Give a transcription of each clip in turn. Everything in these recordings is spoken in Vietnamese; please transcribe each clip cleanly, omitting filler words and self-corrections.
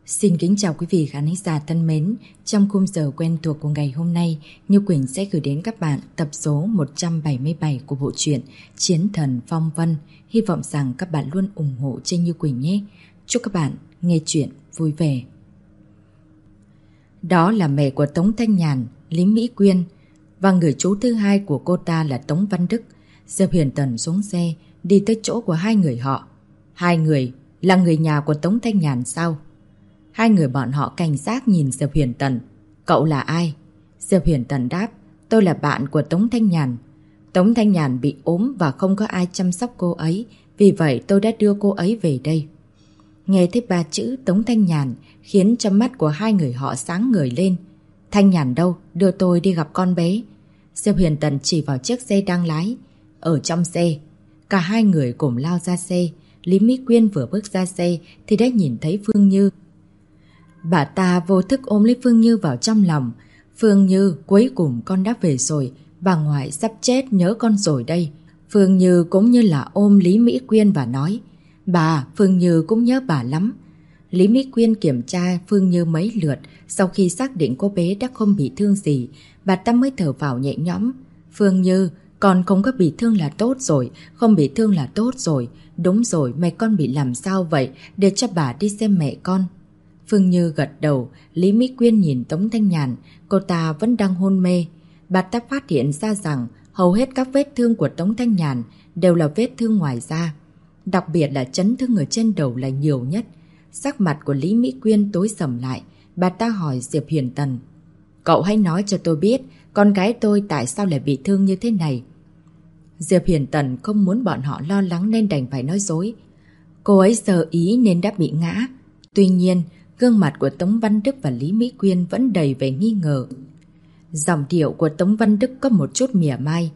Xin kính chào quý vị khán giả thân mến. Trong khung giờ quen thuộc của ngày hôm nay, Như Quỳnh sẽ gửi đến các bạn tập số 177 của bộ truyện Chiến Thần Phong Vân. Hy vọng rằng các bạn luôn ủng hộ trên Như Quỳnh nhé. Chúc các bạn nghe chuyện vui vẻ. Đó là mẹ của Tống Thanh Nhàn, Lý Mỹ Quyên, và người chú thứ hai của cô ta là Tống Văn Đức. Diệp Huyền Tần xuống xe, đi tới chỗ của hai người họ. Hai người là người nhà của Tống Thanh Nhàn sao? Hai người bọn họ cảnh giác nhìn Diệp Huyền Tần. Cậu là ai? Diệp Huyền Tần đáp, tôi là bạn của Tống Thanh Nhàn. Tống Thanh Nhàn bị ốm và không có ai chăm sóc cô ấy, vì vậy tôi đã đưa cô ấy về đây. Nghe thấy ba chữ Tống Thanh Nhàn khiến cho mắt của hai người họ sáng ngời lên. Thanh Nhàn đâu? Đưa tôi đi gặp con bé. Diệp Huyền Tần chỉ vào chiếc xe đang lái. Ở trong xe, cả hai người cùng lao ra xe. Lý Mỹ Quyên vừa bước ra xe thì đã nhìn thấy Phương Như. Bà ta vô thức ôm lấy Phương Như vào trong lòng. Phương Như, cuối cùng con đã về rồi, bà ngoại sắp chết nhớ con rồi đây. Phương Như cũng như là ôm Lý Mỹ Quyên và nói, bà, Phương Như cũng nhớ bà lắm. Lý Mỹ Quyên kiểm tra Phương Như mấy lượt, sau khi xác định cô bé đã không bị thương gì, bà ta mới thở vào nhẹ nhõm. Phương Như, con không có bị thương là tốt rồi, không bị thương là tốt rồi. Đúng rồi, mẹ con bị làm sao vậy, để cho bà đi xem mẹ con. Phương Như gật đầu. Lý Mỹ Quyên nhìn Tống Thanh Nhàn, cô ta vẫn đang hôn mê. Bà ta phát hiện ra rằng hầu hết các vết thương của Tống Thanh Nhàn đều là vết thương ngoài da. Đặc biệt là chấn thương ở trên đầu là nhiều nhất. Sắc mặt của Lý Mỹ Quyên tối sầm lại. Bà ta hỏi Diệp Huyền Tần, cậu hãy nói cho tôi biết con gái tôi tại sao lại bị thương như thế này. Diệp Huyền Tần không muốn bọn họ lo lắng nên đành phải nói dối. Cô ấy sơ ý nên đã bị ngã. Tuy nhiên, gương mặt của Tống Văn Đức và Lý Mỹ Quyên vẫn đầy vẻ nghi ngờ. Giọng điệu của Tống Văn Đức có một chút mỉa mai.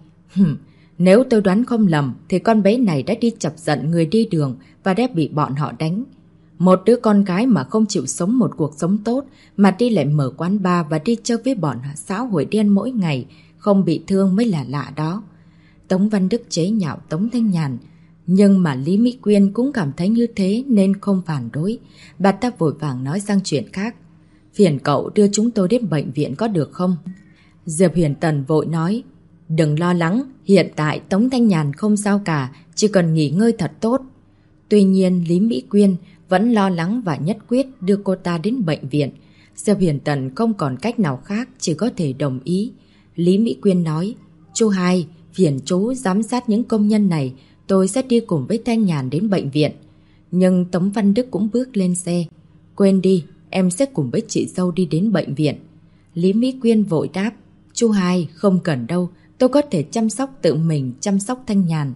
Nếu tôi đoán không lầm thì con bé này đã đi chọc giận người đi đường và đã bị bọn họ đánh. Một đứa con gái mà không chịu sống một cuộc sống tốt mà đi lại mở quán bar và đi chơi với bọn xã hội đen mỗi ngày, không bị thương mới là lạ đó. Tống Văn Đức chế nhạo Tống Thanh Nhàn. Nhưng mà Lý Mỹ Quyên cũng cảm thấy như thế nên không phản đối. Bà ta vội vàng nói sang chuyện khác. Phiền cậu đưa chúng tôi đến bệnh viện có được không? Diệp Huyền Tần vội nói, đừng lo lắng, hiện tại Tống Thanh Nhàn không sao cả, chỉ cần nghỉ ngơi thật tốt. Tuy nhiên Lý Mỹ Quyên vẫn lo lắng và nhất quyết đưa cô ta đến bệnh viện. Diệp Huyền Tần không còn cách nào khác, chỉ có thể đồng ý. Lý Mỹ Quyên nói, chú hai, phiền chú giám sát những công nhân này, tôi sẽ đi cùng với Thanh Nhàn đến bệnh viện. Nhưng Tống Văn Đức cũng bước lên xe. Quên đi, em sẽ cùng với chị dâu đi đến bệnh viện. Lý Mỹ Quyên vội đáp, chú hai, không cần đâu, tôi có thể chăm sóc tự mình, chăm sóc Thanh Nhàn.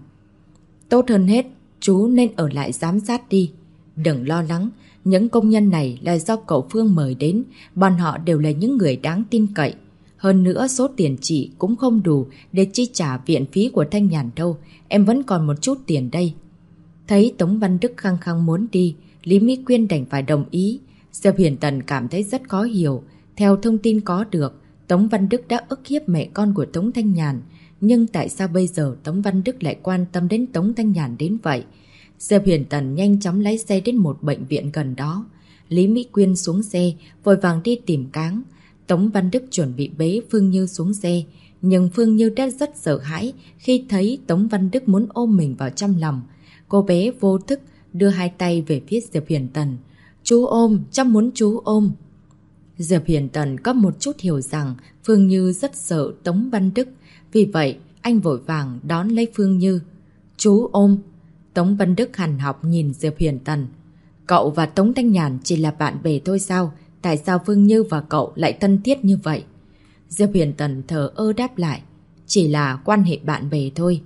Tốt hơn hết, chú nên ở lại giám sát đi. Đừng lo lắng, những công nhân này là do cậu Phương mời đến, bọn họ đều là những người đáng tin cậy. Hơn nữa số tiền chị cũng không đủ để chi trả viện phí của Thanh Nhàn đâu, em vẫn còn một chút tiền đây. Thấy Tống Văn Đức khăng khăng muốn đi, Lý Mỹ Quyên đành phải đồng ý. Diệp Huyền Tần cảm thấy rất khó hiểu. Theo thông tin có được, Tống Văn Đức đã ức hiếp mẹ con của Tống Thanh Nhàn. Nhưng tại sao bây giờ Tống Văn Đức lại quan tâm đến Tống Thanh Nhàn đến vậy? Diệp Huyền Tần nhanh chóng lái xe đến một bệnh viện gần đó. Lý Mỹ Quyên xuống xe, vội vàng đi tìm Cáng. Tống Văn Đức chuẩn bị bế Phương Như xuống xe, nhưng Phương Như đã rất sợ hãi khi thấy Tống Văn Đức muốn ôm mình vào trong lòng. Cô bé vô thức đưa hai tay về phía Diệp Huyền Tần. Chú ôm, cháu muốn chú ôm. Diệp Huyền Tần có một chút hiểu rằng Phương Như rất sợ Tống Văn Đức, vì vậy anh vội vàng đón lấy Phương Như. Chú ôm. Tống Văn Đức hằn học nhìn Diệp Huyền Tần. Cậu và Tống Thanh Nhàn chỉ là bạn bè thôi sao? Tại sao Phương Như và cậu lại thân thiết như vậy? Diệp Huyền Tần thờ ơ đáp lại, chỉ là quan hệ bạn bè thôi.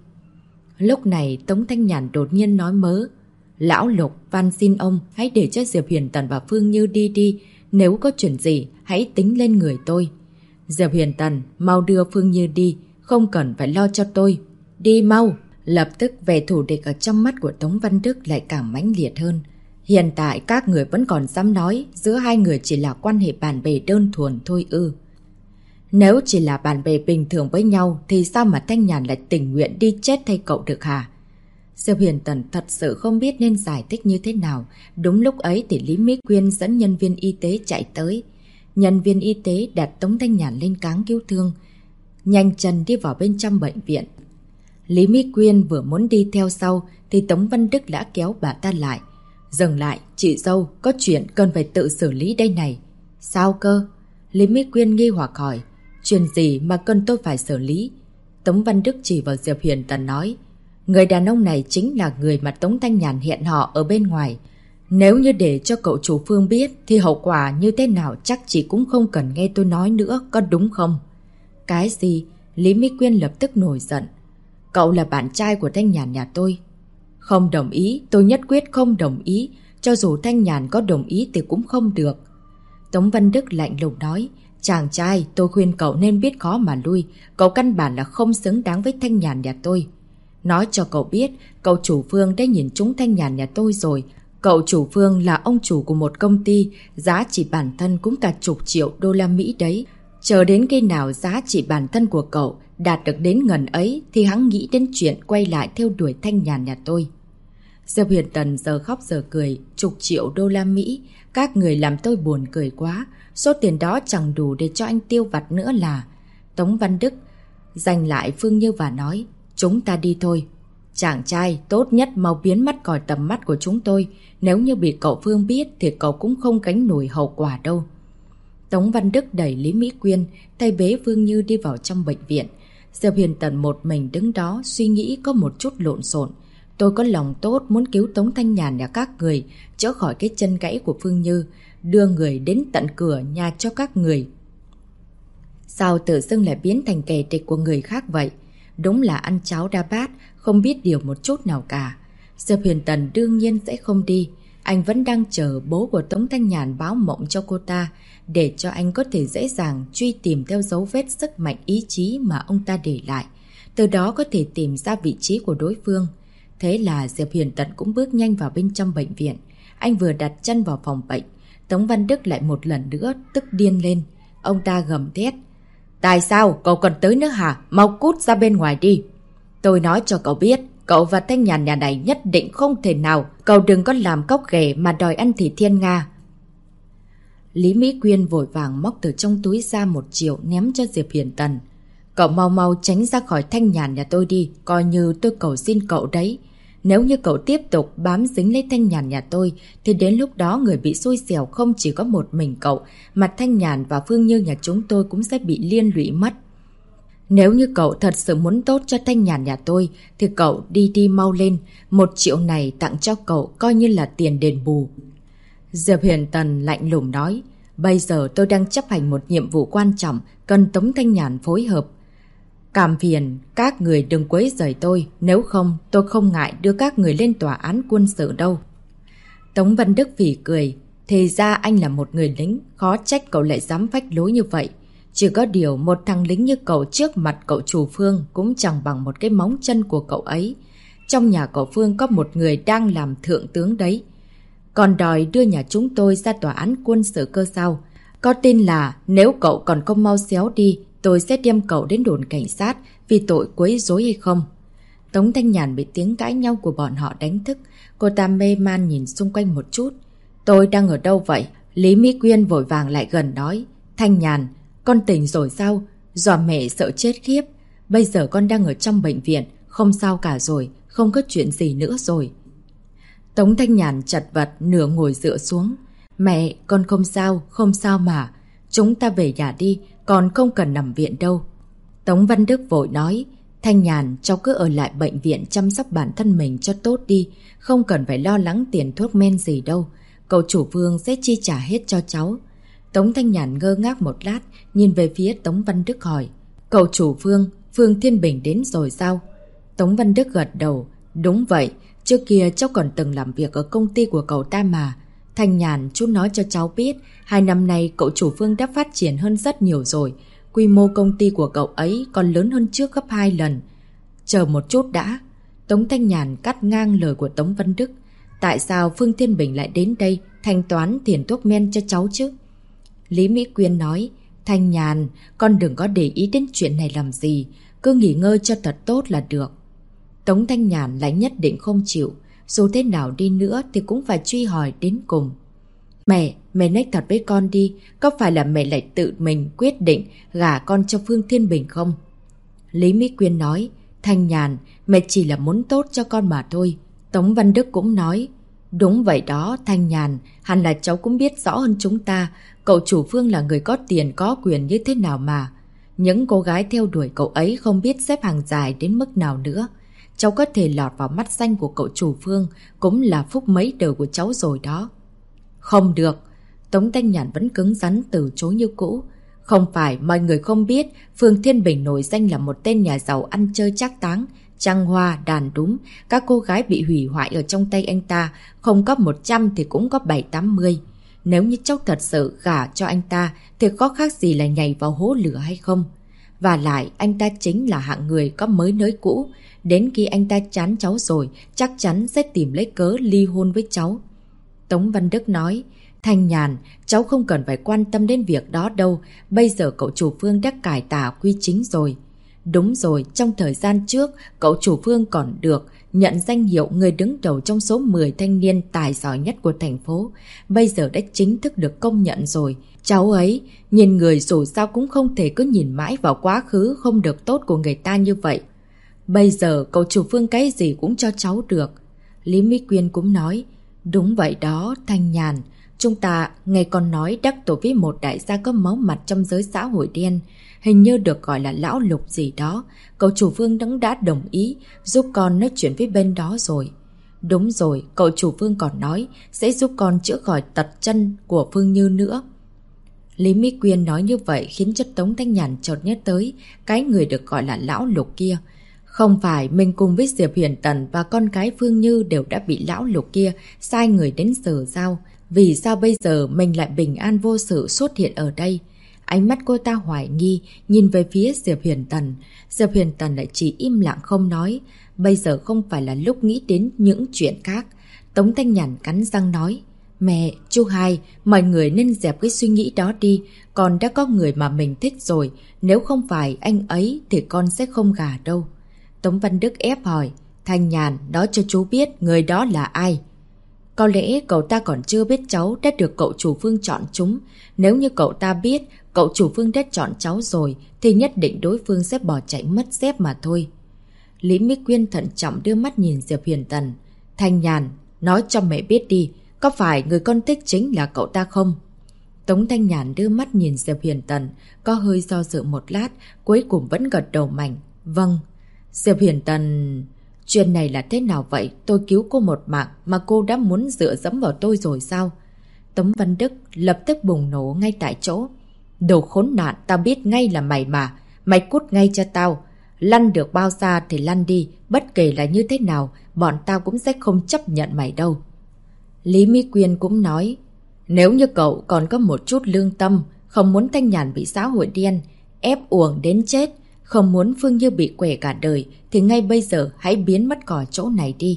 Lúc này Tống Thanh Nhàn đột nhiên nói mớ, Lão Lục van xin ông hãy để cho Diệp Huyền Tần và Phương Như đi đi, nếu có chuyện gì hãy tính lên người tôi. Diệp Huyền Tần, mau đưa Phương Như đi, không cần phải lo cho tôi. Đi mau. Lập tức vẻ thù địch ở trong mắt của Tống Văn Đức lại càng mãnh liệt hơn. Hiện tại các người vẫn còn dám nói giữa hai người chỉ là quan hệ bạn bè đơn thuần thôi ư? Nếu chỉ là bạn bè bình thường với nhau thì sao mà Thanh Nhàn lại tình nguyện đi chết thay cậu được hả? Diệp Huyền Tần thật sự không biết nên giải thích như thế nào. Đúng lúc ấy thì Lý Mỹ Quyên dẫn nhân viên y tế chạy tới. Nhân viên y tế đặt Tống Thanh Nhàn lên cáng cứu thương, nhanh chân đi vào bên trong bệnh viện. Lý Mỹ Quyên vừa muốn đi theo sau thì Tống Văn Đức đã kéo bà ta lại. Dừng lại, chị dâu, có chuyện cần phải tự xử lý đây này. Sao cơ? Lý Mỹ Quyên nghi hoặc hỏi. Chuyện gì mà cần tôi phải xử lý? Tống Văn Đức chỉ vào Diệp Huyền Tần nói. Người đàn ông này chính là người mà Tống Thanh Nhàn hẹn hò ở bên ngoài. Nếu như để cho cậu chủ Phương biết thì hậu quả như thế nào chắc chị cũng không cần nghe tôi nói nữa, có đúng không? Cái gì? Lý Mỹ Quyên lập tức nổi giận. Cậu là bạn trai của Thanh Nhàn nhà tôi. Không đồng ý, tôi nhất quyết không đồng ý. Cho dù Thanh Nhàn có đồng ý thì cũng không được. Tống Văn Đức lạnh lùng nói. Chàng trai, tôi khuyên cậu nên biết khó mà lui. Cậu căn bản là không xứng đáng với Thanh Nhàn nhà tôi. Nói cho cậu biết, cậu chủ Phương đã nhìn trúng Thanh Nhàn nhà tôi rồi. Cậu chủ Phương là ông chủ của một công ty, giá trị bản thân cũng cả chục triệu đô la Mỹ đấy. Chờ đến khi nào giá trị bản thân của cậu đạt được đến ngần ấy thì hắn nghĩ đến chuyện quay lại theo đuổi Thanh Nhàn nhà tôi. Diệp Huyền Tần giờ khóc giờ cười. Chục triệu đô la Mỹ, các người làm tôi buồn cười quá. Số tiền đó chẳng đủ để cho anh tiêu vặt nữa là. Tống Văn Đức giành lại Phương Như và nói. Chúng ta đi thôi. Chàng trai, tốt nhất mau biến mất khỏi tầm mắt của chúng tôi. Nếu như bị cậu Phương biết thì cậu cũng không gánh nổi hậu quả đâu. Tống Văn Đức đẩy Lý Mỹ Quyên, tay bế Phương Như đi vào trong bệnh viện. Diệp Huyền Tần một mình đứng đó suy nghĩ có một chút lộn xộn. Tôi có lòng tốt muốn cứu Tống Thanh Nhàn nhà các người, chữa khỏi cái chân gãy của Phương Như, đưa người đến tận cửa nhà cho các người. Sao tự dưng lại biến thành kẻ địch của người khác vậy? Đúng là ăn cháo đa bát, không biết điều một chút nào cả. Diệp Huyền Tần đương nhiên sẽ không đi. Anh vẫn đang chờ bố của Tống Thanh Nhàn báo mộng cho cô ta, để cho anh có thể dễ dàng truy tìm theo dấu vết sức mạnh ý chí mà ông ta để lại. Từ đó có thể tìm ra vị trí của đối phương. Thế là Diệp Huyền Tần cũng bước nhanh vào bên trong bệnh viện. Anh vừa đặt chân vào phòng bệnh, Tống Văn Đức lại một lần nữa tức điên lên. Ông ta gầm thét. Tại sao cậu còn tới nữa hả? Mau cút ra bên ngoài đi. Tôi nói cho cậu biết, cậu và Thanh Nhàn nhà này nhất định không thể nào. Cậu đừng có làm cóc ghẻ mà đòi ăn thịt thiên nga. Lý Mỹ Quyên vội vàng móc từ trong túi ra 1 triệu ném cho Diệp Huyền Tần. Cậu mau mau tránh ra khỏi Thanh Nhàn nhà tôi đi, coi như tôi cầu xin cậu đấy. Nếu như cậu tiếp tục bám dính lấy Thanh Nhàn nhà tôi thì đến lúc đó người bị xui xẻo không chỉ có một mình cậu, mà Thanh Nhàn và Phương Như nhà chúng tôi cũng sẽ bị liên lụy mất. Nếu như cậu thật sự muốn tốt cho Thanh Nhàn nhà tôi thì cậu đi mau lên. 1 triệu này tặng cho cậu coi như là tiền đền bù. Diệp Huyền Tần lạnh lùng nói. Bây giờ tôi đang chấp hành một nhiệm vụ quan trọng, cần Tống Thanh Nhàn phối hợp. Cảm phiền các người đừng quấy rầy tôi, nếu không tôi không ngại đưa các người lên tòa án quân sự đâu. Tống Văn Đức phỉ cười. Thì ra anh là một người lính, khó trách cậu lại dám phách lối như vậy. Chỉ có điều một thằng lính như cậu trước mặt cậu chủ Phương cũng chẳng bằng một cái móng chân của cậu ấy. Trong nhà cậu Phương có một người đang làm thượng tướng đấy. Còn đòi đưa nhà chúng tôi ra tòa án quân sự cơ sao? Có tin là nếu cậu còn không mau xéo đi, tôi sẽ đem cậu đến đồn cảnh sát vì tội quấy rối hay không? Tống Thanh Nhàn bị tiếng cãi nhau của bọn họ đánh thức. Cô ta mê man nhìn xung quanh một chút. Tôi đang ở đâu vậy? Lý Mỹ Quyên vội vàng lại gần nói. Thanh Nhàn, con tỉnh rồi sao? Dọa mẹ sợ chết khiếp. Bây giờ con đang ở trong bệnh viện, không sao cả rồi, không có chuyện gì nữa rồi. Tống Thanh Nhàn chật vật nửa ngồi dựa xuống. Mẹ, con không sao mà. Chúng ta về nhà đi, con không cần nằm viện đâu. Tống Văn Đức vội nói. Thanh Nhàn, cháu cứ ở lại bệnh viện chăm sóc bản thân mình cho tốt đi. Không cần phải lo lắng tiền thuốc men gì đâu. Cậu chủ Phương sẽ chi trả hết cho cháu. Tống Thanh Nhàn ngơ ngác một lát, nhìn về phía Tống Văn Đức hỏi. Cậu chủ Phương, Phương Thiên Bình đến rồi sao? Tống Văn Đức gật đầu. Đúng vậy, trước kia cháu còn từng làm việc ở công ty của cậu ta mà. Thanh Nhàn, chú nói cho cháu biết, 2 năm nay cậu chủ Phương đã phát triển hơn rất nhiều rồi. Quy mô công ty của cậu ấy còn lớn hơn trước gấp 2 lần. Chờ một chút đã. Tống Thanh Nhàn cắt ngang lời của Tống Văn Đức. Tại sao Phương Thiên Bình lại đến đây thanh toán tiền thuốc men cho cháu chứ? Lý Mỹ Quyên nói. Thanh Nhàn, con đừng có để ý đến chuyện này làm gì. Cứ nghỉ ngơi cho thật tốt là được. Tống Thanh Nhàn lại nhất định không chịu. Dù thế nào đi nữa thì cũng phải truy hỏi đến cùng. Mẹ nói thật với con đi, có phải là mẹ lại tự mình quyết định gả con cho Phương Thiên Bình không? Lý Mỹ Quyên nói, Thanh Nhàn, mẹ chỉ là muốn tốt cho con mà thôi. Tống Văn Đức cũng nói, đúng vậy đó Thanh Nhàn, hẳn là cháu cũng biết rõ hơn chúng ta, cậu chủ Phương là người có tiền có quyền như thế nào mà. Những cô gái theo đuổi cậu ấy không biết xếp hàng dài đến mức nào nữa. Cháu có thể lọt vào mắt xanh của cậu chủ Phương cũng là phúc mấy đời của cháu rồi đó. Không được, Tống Thanh Nhàn vẫn cứng rắn từ chối như cũ. Không phải mọi người không biết Phương Thiên Bình nổi danh là một tên nhà giàu ăn chơi trác táng, trăng hoa, đàn đúng. Các cô gái bị hủy hoại ở trong tay anh ta, không có 100 thì cũng có 7-80. Nếu như cháu thật sự gả cho anh ta thì có khác gì là nhảy vào hố lửa hay không? Và lại anh ta chính là hạng người có mới nới cũ. Đến khi anh ta chán cháu rồi, chắc chắn sẽ tìm lấy cớ ly hôn với cháu. Tống Văn Đức nói, Thanh Nhàn, cháu không cần phải quan tâm đến việc đó đâu. Bây giờ cậu chủ Phương đã cải tà quy chính rồi. Đúng rồi, trong thời gian trước, cậu chủ Phương còn được nhận danh hiệu người đứng đầu trong số 10 thanh niên tài giỏi nhất của thành phố. Bây giờ đã chính thức được công nhận rồi. Cháu ấy, nhìn người dù sao cũng không thể cứ nhìn mãi vào quá khứ không được tốt của người ta như vậy. Bây giờ cậu chủ Phương cái gì cũng cho cháu được. Lý Mỹ Quyên cũng nói, đúng vậy đó Thanh Nhàn, chúng ta nghe con nói đắc tội với một đại gia có máu mặt trong giới xã hội đen, hình như được gọi là lão Lục gì đó. Cậu chủ Phương đã đồng ý giúp con nói chuyện với bên đó rồi. Đúng rồi, cậu chủ Phương còn nói sẽ giúp con chữa khỏi tật chân của Phương Như nữa. Lý Mỹ Quyên nói như vậy khiến cho Tống Thanh Nhàn chợt nhớ tới cái người được gọi là lão Lục kia. Không phải mình cùng với Diệp Huyền Tần và con gái Phương Như đều đã bị lão Lục kia sai người đến giờ sao? Vì sao bây giờ mình lại bình an vô sự xuất hiện ở đây? Ánh mắt cô ta hoài nghi, nhìn về phía Diệp Huyền Tần. Diệp Huyền Tần lại chỉ im lặng không nói. Bây giờ không phải là lúc nghĩ đến những chuyện khác. Tống Thanh Nhàn cắn răng nói, mẹ, chú Hai, mọi người nên dẹp cái suy nghĩ đó đi. Con đã có người mà mình thích rồi. Nếu không phải anh ấy thì con sẽ không gả đâu. Tống Văn Đức ép hỏi, Thanh Nhàn, nói cho chú biết người đó là ai. Có lẽ cậu ta còn chưa biết cháu đã được cậu chủ Phương chọn chúng. Nếu như cậu ta biết cậu chủ Phương đã chọn cháu rồi thì nhất định đối phương sẽ bỏ chạy mất dép mà thôi. Lý Mỹ Quyên thận trọng đưa mắt nhìn Diệp Huyền Tần. Thanh Nhàn, nói cho mẹ biết đi, có phải người con thích chính là cậu ta không? Tống Thanh Nhàn đưa mắt nhìn Diệp Huyền Tần, có hơi do dự một lát, cuối cùng vẫn gật đầu mạnh. Vâng. Diệp Huyền Tần... Chuyện này là thế nào vậy? Tôi cứu cô một mạng mà cô đã muốn dựa dẫm vào tôi rồi sao? Tống Văn Đức lập tức bùng nổ ngay tại chỗ. Đồ khốn nạn, tao biết ngay là mày mà. Mày cút ngay cho tao. Lăn được bao xa thì lăn đi. Bất kể là như thế nào, bọn tao cũng sẽ không chấp nhận mày đâu. Lý Mỹ Quyên cũng nói, nếu như cậu còn có một chút lương tâm, không muốn Thanh Nhàn bị xã hội đen ép uổng đến chết, không muốn Phương Như bị quẻ cả đời, thì ngay bây giờ hãy biến mất khỏi chỗ này đi.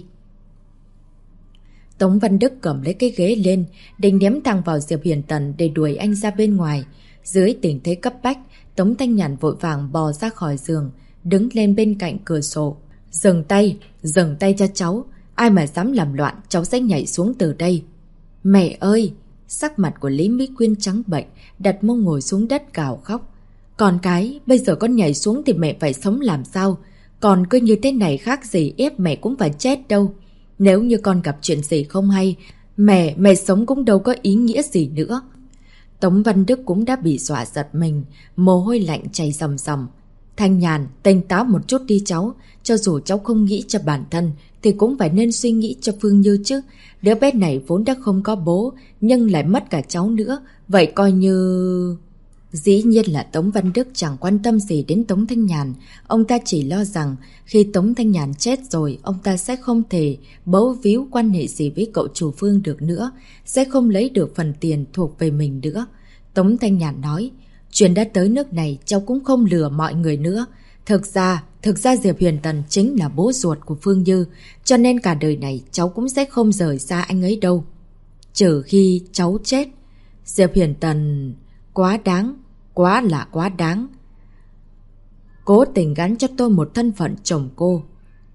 Tống Văn Đức cầm lấy cái ghế lên, định ném thẳng vào Diệp Huyền Tần để đuổi anh ra bên ngoài. Dưới tình thế cấp bách, Tống Thanh Nhàn vội vàng bò ra khỏi giường, đứng lên bên cạnh cửa sổ. Dừng tay cho cháu. Ai mà dám làm loạn, cháu sẽ nhảy xuống từ đây. Mẹ ơi! Sắc mặt của Lý Mỹ Quyên trắng bệch, đặt mông ngồi xuống đất gào khóc. Con cái, bây giờ con nhảy xuống thì mẹ phải sống làm sao? Còn cứ như thế này khác gì ép mẹ cũng phải chết đâu. Nếu như con gặp chuyện gì không hay, mẹ sống cũng đâu có ý nghĩa gì nữa. Tống Văn Đức cũng đã bị dọa giật mình, mồ hôi lạnh chảy ròng ròng. Thanh Nhàn, tỉnh táo một chút đi cháu. Cho dù cháu không nghĩ cho bản thân thì cũng phải nên suy nghĩ cho Phương Như chứ. Đứa bé này vốn đã không có bố, nhưng lại mất cả cháu nữa. Vậy coi như... Dĩ nhiên là Tống Văn Đức chẳng quan tâm gì đến Tống Thanh Nhàn. Ông ta chỉ lo rằng khi Tống Thanh Nhàn chết rồi, ông ta sẽ không thể bấu víu quan hệ gì với cậu chủ Phương được nữa, sẽ không lấy được phần tiền thuộc về mình nữa. Tống Thanh Nhàn nói, chuyện đã tới nước này cháu cũng không lừa mọi người nữa. Thực ra Diệp Huyền Tần chính là bố ruột của Phương Như, cho nên cả đời này cháu cũng sẽ không rời xa anh ấy đâu. Trừ khi cháu chết. Diệp Huyền Tần... quá đáng, quá đáng. Cố tình gắn cho tôi một thân phận chồng cô.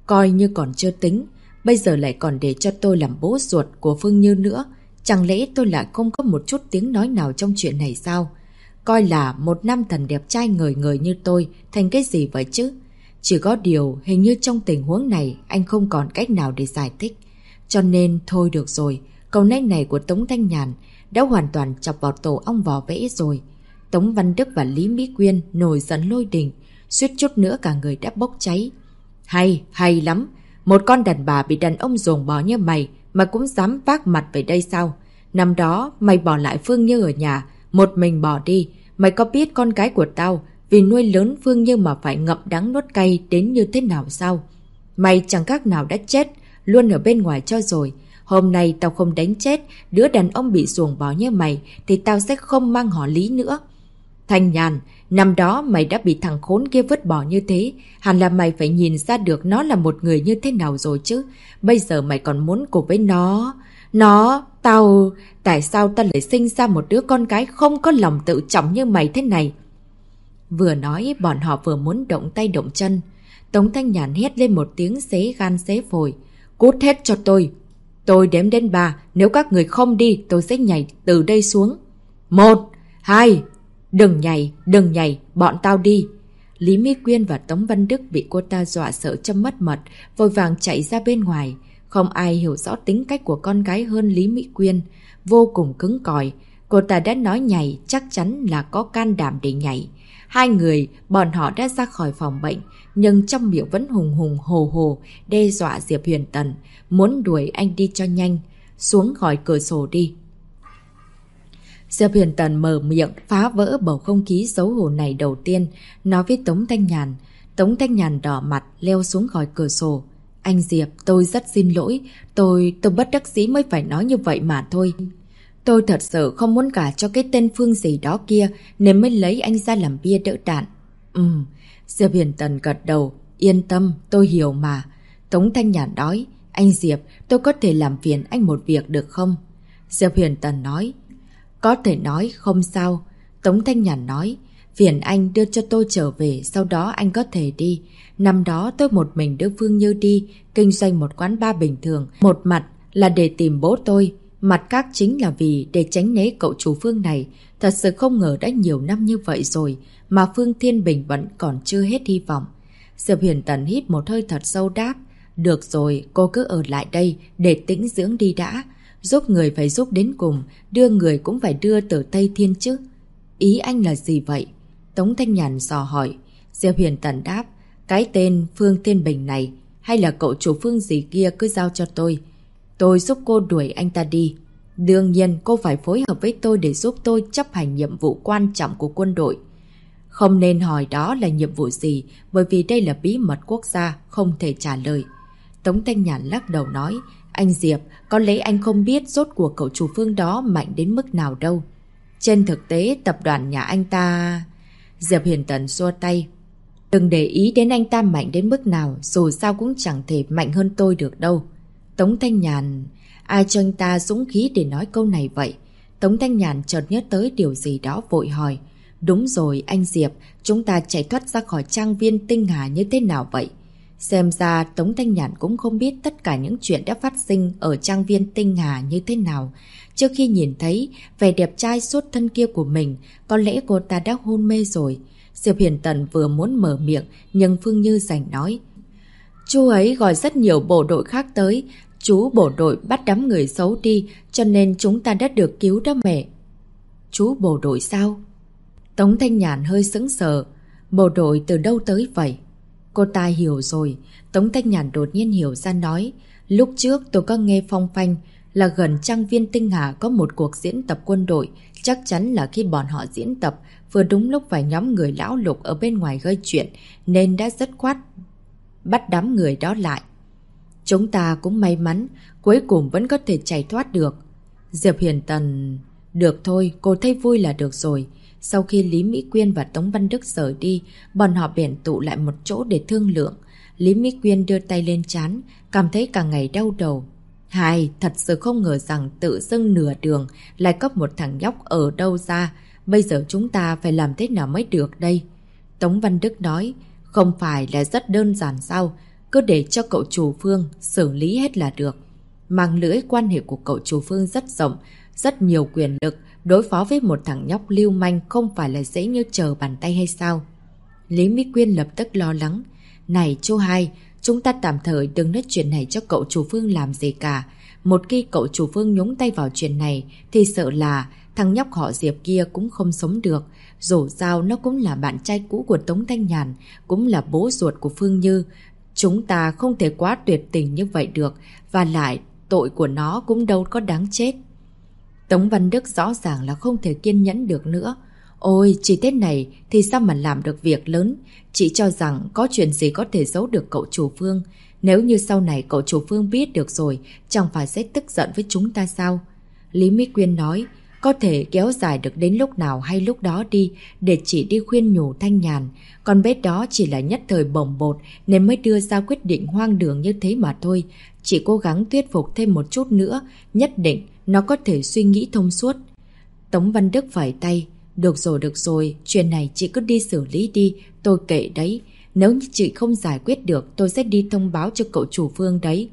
coi như còn chưa tính. Bây giờ lại còn để cho tôi làm bố ruột của Phương Như nữa. Chẳng lẽ tôi lại không có một chút tiếng nói nào trong chuyện này sao? Coi là một nam thần đẹp trai ngời ngời như tôi thành cái gì vậy chứ? Chỉ có điều hình như trong tình huống này anh không còn cách nào để giải thích. Cho nên thôi được rồi, câu nói này của Tống Thanh Nhàn đã hoàn toàn chọc vào tổ ong vò vẽ rồi. Tống Văn Đức và Lý Mỹ Quyên nổi giận lôi đình, suýt chút nữa cả người đã bốc cháy. Hay lắm, một con đàn bà bị đàn ông ruồng bỏ như mày mà cũng dám vác mặt về đây sao? Năm đó mày bỏ lại Phương Như ở nhà, một mình bỏ đi. Mày có biết con gái của tao vì nuôi lớn Phương Như mà phải ngậm đắng nuốt cay đến như thế nào sao? Mày chẳng khác nào đã chết luôn ở bên ngoài cho rồi. Hôm nay tao không đánh chết đứa đàn ông bị ruồng bỏ như mày thì tao sẽ không mang họ Lý nữa. Thanh Nhàn, năm đó mày đã bị thằng khốn kia vứt bỏ như thế, hẳn là mày phải nhìn ra được nó là một người như thế nào rồi chứ. Bây giờ mày còn muốn cùng với nó. Tại sao tao lại sinh ra một đứa con gái không có lòng tự trọng như mày thế này? Vừa nói bọn họ vừa muốn động tay động chân. Tống Thanh Nhàn hét lên một tiếng xé gan xé phổi. Cút hết cho tôi. Tôi đếm đến 3, nếu các người không đi tôi sẽ nhảy từ đây xuống. 1, 2, đừng nhảy, bọn tao đi. Lý Mỹ Quyên và Tống Văn Đức bị cô ta dọa sợ châm mất mật, vội vàng chạy ra bên ngoài. Không ai hiểu rõ tính cách của con gái hơn Lý Mỹ Quyên, vô cùng cứng cỏi. Cô ta đã nói nhảy, chắc chắn là có can đảm để nhảy. Hai người, bọn họ đã ra khỏi phòng bệnh, nhưng trong miệng vẫn hùng hùng hồ hồ, đe dọa Diệp Huyền Tần, muốn đuổi anh đi cho nhanh, xuống khỏi cửa sổ đi. Diệp Huyền Tần mở miệng phá vỡ bầu không khí xấu hổ này đầu tiên, nói với Tống Thanh Nhàn. Tống Thanh Nhàn đỏ mặt leo xuống khỏi cửa sổ. Anh Diệp, tôi rất xin lỗi, tôi bất đắc dĩ mới phải nói như vậy mà thôi. Tôi thật sự không muốn gả cho cái tên Phương gì đó kia nên mới lấy anh ra làm bia đỡ đạn. Diệp Huyền Tần gật đầu. Yên tâm, tôi hiểu mà. Tống Thanh Nhàn nói. Anh Diệp, tôi có thể làm phiền anh một việc được không? Diệp Huyền Tần nói. Có thể nói, không sao. Tống Thanh Nhàn nói. Phiền anh đưa cho tôi trở về, sau đó anh có thể đi. Năm đó tôi một mình đưa Phương Như đi, kinh doanh một quán bar bình thường. Một mặt là để tìm bố tôi, mặt khác chính là vì để tránh né cậu chủ Phương này. Thật sự không ngờ đã nhiều năm như vậy rồi mà Phương Thiên Bình vẫn còn chưa hết hy vọng. Diệp Huyền Tần hít một hơi thật sâu đáp. Được rồi, cô cứ ở lại đây để tĩnh dưỡng đi đã. Giúp người phải giúp đến cùng, đưa người cũng phải đưa từ Tây Thiên chứ. Ý anh là gì vậy? Tống Thanh Nhàn dò hỏi. Diệp Huyền Tần đáp. Cái tên Phương Thiên Bình này hay là cậu chủ Phương gì kia cứ giao cho tôi. Tôi giúp cô đuổi anh ta đi. Đương nhiên cô phải phối hợp với tôi để giúp tôi chấp hành nhiệm vụ quan trọng của quân đội. Không nên hỏi đó là nhiệm vụ gì, bởi vì đây là bí mật quốc gia, không thể trả lời. Tống Thanh Nhàn lắc đầu nói. Anh Diệp, có lẽ anh không biết rốt cuộc cậu chủ Phương đó mạnh đến mức nào đâu. Trên thực tế, tập đoàn nhà anh ta... Diệp Huyền Tần xua tay. Đừng để ý đến anh ta mạnh đến mức nào, dù sao cũng chẳng thể mạnh hơn tôi được đâu. Tống Thanh Nhàn... Ai cho anh ta dũng khí để nói câu này vậy? Tống Thanh Nhàn chợt nhớ tới điều gì đó vội hỏi. Đúng rồi anh Diệp, chúng ta chạy thoát ra khỏi trang viên Tinh Hà như thế nào vậy? Xem ra Tống Thanh Nhàn cũng không biết tất cả những chuyện đã phát sinh ở trang viên Tinh Hà như thế nào. Trước khi nhìn thấy vẻ đẹp trai suốt thân kia của mình, có lẽ cô ta đã hôn mê rồi. Diệp Huyền Tần vừa muốn mở miệng, nhưng Phương Như giành nói. Chú ấy gọi rất nhiều bộ đội khác tới. Chú bộ đội bắt đám người xấu đi, cho nên chúng ta đã được cứu đó mẹ. Chú bộ đội sao? Tống Thanh Nhàn hơi sững sờ. Bộ đội từ đâu tới vậy? Cô ta hiểu rồi. Tống Thanh Nhàn đột nhiên hiểu ra nói. Lúc trước tôi có nghe phong phanh là gần trang viên Tinh Hà có một cuộc diễn tập quân đội. Chắc chắn là khi bọn họ diễn tập, vừa đúng lúc vài nhóm người lão lục ở bên ngoài gây chuyện, nên đã dứt khoát bắt đám người đó lại. Chúng ta cũng may mắn, cuối cùng vẫn có thể chạy thoát được. Diệp Huyền Tần... Được thôi, cô thấy vui là được rồi. Sau khi Lý Mỹ Quyên và Tống Văn Đức rời đi, bọn họ bèn tụ lại một chỗ để thương lượng. Lý Mỹ Quyên đưa tay lên trán, cảm thấy cả ngày đau đầu. Thật sự không ngờ rằng tự dưng nửa đường lại có một thằng nhóc ở đâu ra. Bây giờ chúng ta phải làm thế nào mới được đây? Tống Văn Đức nói. Không phải là rất đơn giản sao? cứ để cho cậu chủ Phương xử lý hết là được. Màng lưới quan hệ của cậu chủ Phương rất rộng, rất nhiều quyền lực, đối phó với một thằng nhóc lưu manh không phải là dễ như trở bàn tay hay sao? Lý Mỹ Quyên lập tức lo lắng. Này chú hai, chúng ta tạm thời đừng nói chuyện này cho cậu chủ Phương làm gì cả. Một khi cậu chủ Phương nhúng tay vào chuyện này thì sợ là thằng nhóc họ Diệp kia cũng không sống được. Dù sao nó cũng là bạn trai cũ của Tống Thanh Nhàn, cũng là bố ruột của Phương Như. Chúng ta không thể quá tuyệt tình như vậy được, và lại tội của nó cũng đâu có đáng chết. Tống Văn Đức rõ ràng là không thể kiên nhẫn được nữa. Ôi, chỉ thế này thì sao mà làm được việc lớn? Chị cho rằng có chuyện gì có thể giấu được cậu chủ Phương. Nếu như sau này cậu chủ Phương biết được rồi, chẳng phải sẽ tức giận với chúng ta sao? Lý Mỹ Quyên nói, có thể kéo dài được đến lúc nào hay lúc đó đi, để chị đi khuyên nhủ Thanh Nhàn. Con bé đó chỉ là nhất thời bồng bột nên mới đưa ra quyết định hoang đường như thế mà thôi. Chị cố gắng thuyết phục thêm một chút nữa, nhất định nó có thể suy nghĩ thông suốt. Tống Văn Đức phẩy tay. Được rồi, chuyện này chị cứ đi xử lý đi, tôi kệ đấy. Nếu như chị không giải quyết được, tôi sẽ đi thông báo cho cậu chủ Phương đấy.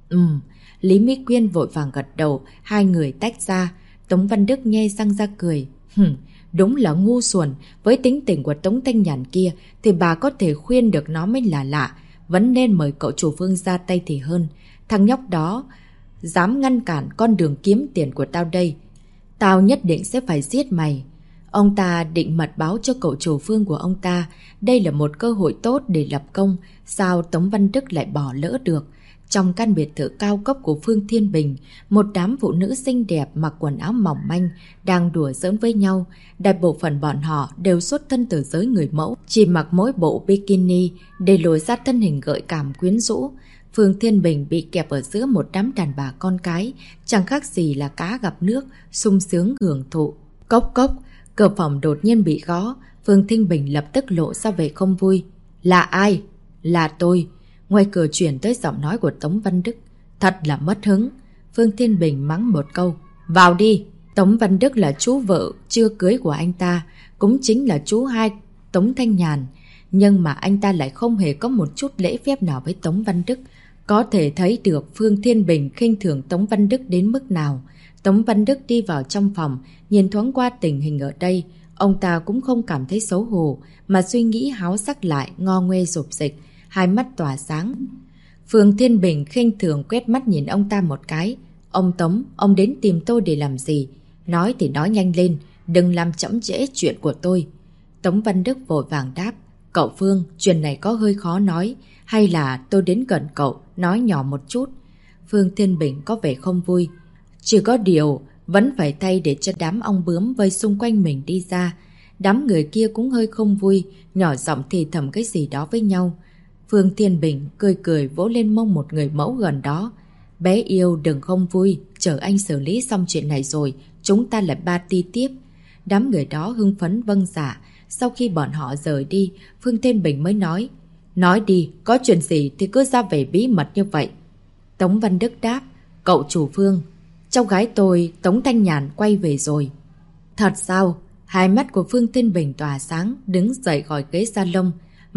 Lý Mỹ Quyên vội vàng gật đầu, hai người tách ra. Tống Văn Đức nhe răng ra cười. Đúng là ngu xuẩn, với tính tình của Tống Thanh Nhàn kia thì bà có thể khuyên được nó mới là lạ. Vẫn nên mời cậu chủ Phương ra tay thì hơn. Thằng nhóc đó dám ngăn cản con đường kiếm tiền của tao đây, tao nhất định sẽ phải giết mày. Ông ta định mật báo cho cậu chủ Phương của ông ta. Đây là một cơ hội tốt để lập công. Sao Tống Văn Đức lại bỏ lỡ được? Trong căn biệt thự cao cấp của Phương Thiên Bình, một đám phụ nữ xinh đẹp mặc quần áo mỏng manh đang đùa giỡn với nhau. Đại bộ phận bọn họ đều xuất thân từ giới người mẫu, chỉ mặc mỗi bộ bikini để lồi ra thân hình gợi cảm quyến rũ. Phương Thiên Bình bị kẹp ở giữa một đám đàn bà con cái, chẳng khác gì là cá gặp nước, sung sướng hưởng thụ. Cốc cốc, cửa phòng đột nhiên bị gõ. Phương Thiên Bình lập tức lộ ra vẻ không vui. Là ai? Là tôi. Ngoài cửa chuyển tới giọng nói của Tống Văn Đức. Thật là mất hứng. Phương Thiên Bình mắng một câu. Vào đi. Tống Văn Đức là chú vợ chưa cưới của anh ta, cũng chính là chú hai Tống Thanh Nhàn. Nhưng mà anh ta lại không hề có một chút lễ phép nào với Tống Văn Đức. Có thể thấy được Phương Thiên Bình khinh thường Tống Văn Đức đến mức nào. Tống Văn Đức đi vào trong phòng, nhìn thoáng qua tình hình ở đây. Ông ta cũng không cảm thấy xấu hổ, mà suy nghĩ háo sắc lại, ngo ngoe rộp rịch, hai mắt tỏa sáng. Phương Thiên Bình khinh thường quét mắt nhìn ông ta một cái. Ông Tống, ông đến tìm tôi để làm gì? Nói thì nói nhanh lên, đừng làm chậm trễ chuyện của tôi. Tống Văn Đức vội vàng đáp. Cậu Phương, chuyện này có hơi khó nói, hay là tôi đến gần cậu, nói nhỏ một chút? Phương Thiên Bình có vẻ không vui. Chỉ có điều, vẫn phải thay để cho đám ong bướm vây xung quanh mình đi ra. Đám người kia cũng hơi không vui, nhỏ giọng thì thầm cái gì đó với nhau. Phương Thiên Bình cười cười vỗ lên mông một người mẫu gần đó. Bé yêu đừng không vui, chờ anh xử lý xong chuyện này rồi, chúng ta lại party tiếp. Đám người đó hưng phấn vâng dạ. Sau khi bọn họ rời đi, Phương Thiên Bình mới nói. Nói đi, có chuyện gì thì cứ ra về bí mật như vậy. Tống Văn Đức đáp. Cậu chủ Phương, cháu gái tôi Tống Thanh Nhàn quay về rồi. Thật sao? Hai mắt của Phương Thiên Bình tỏa sáng, đứng dậy khỏi ghế salon.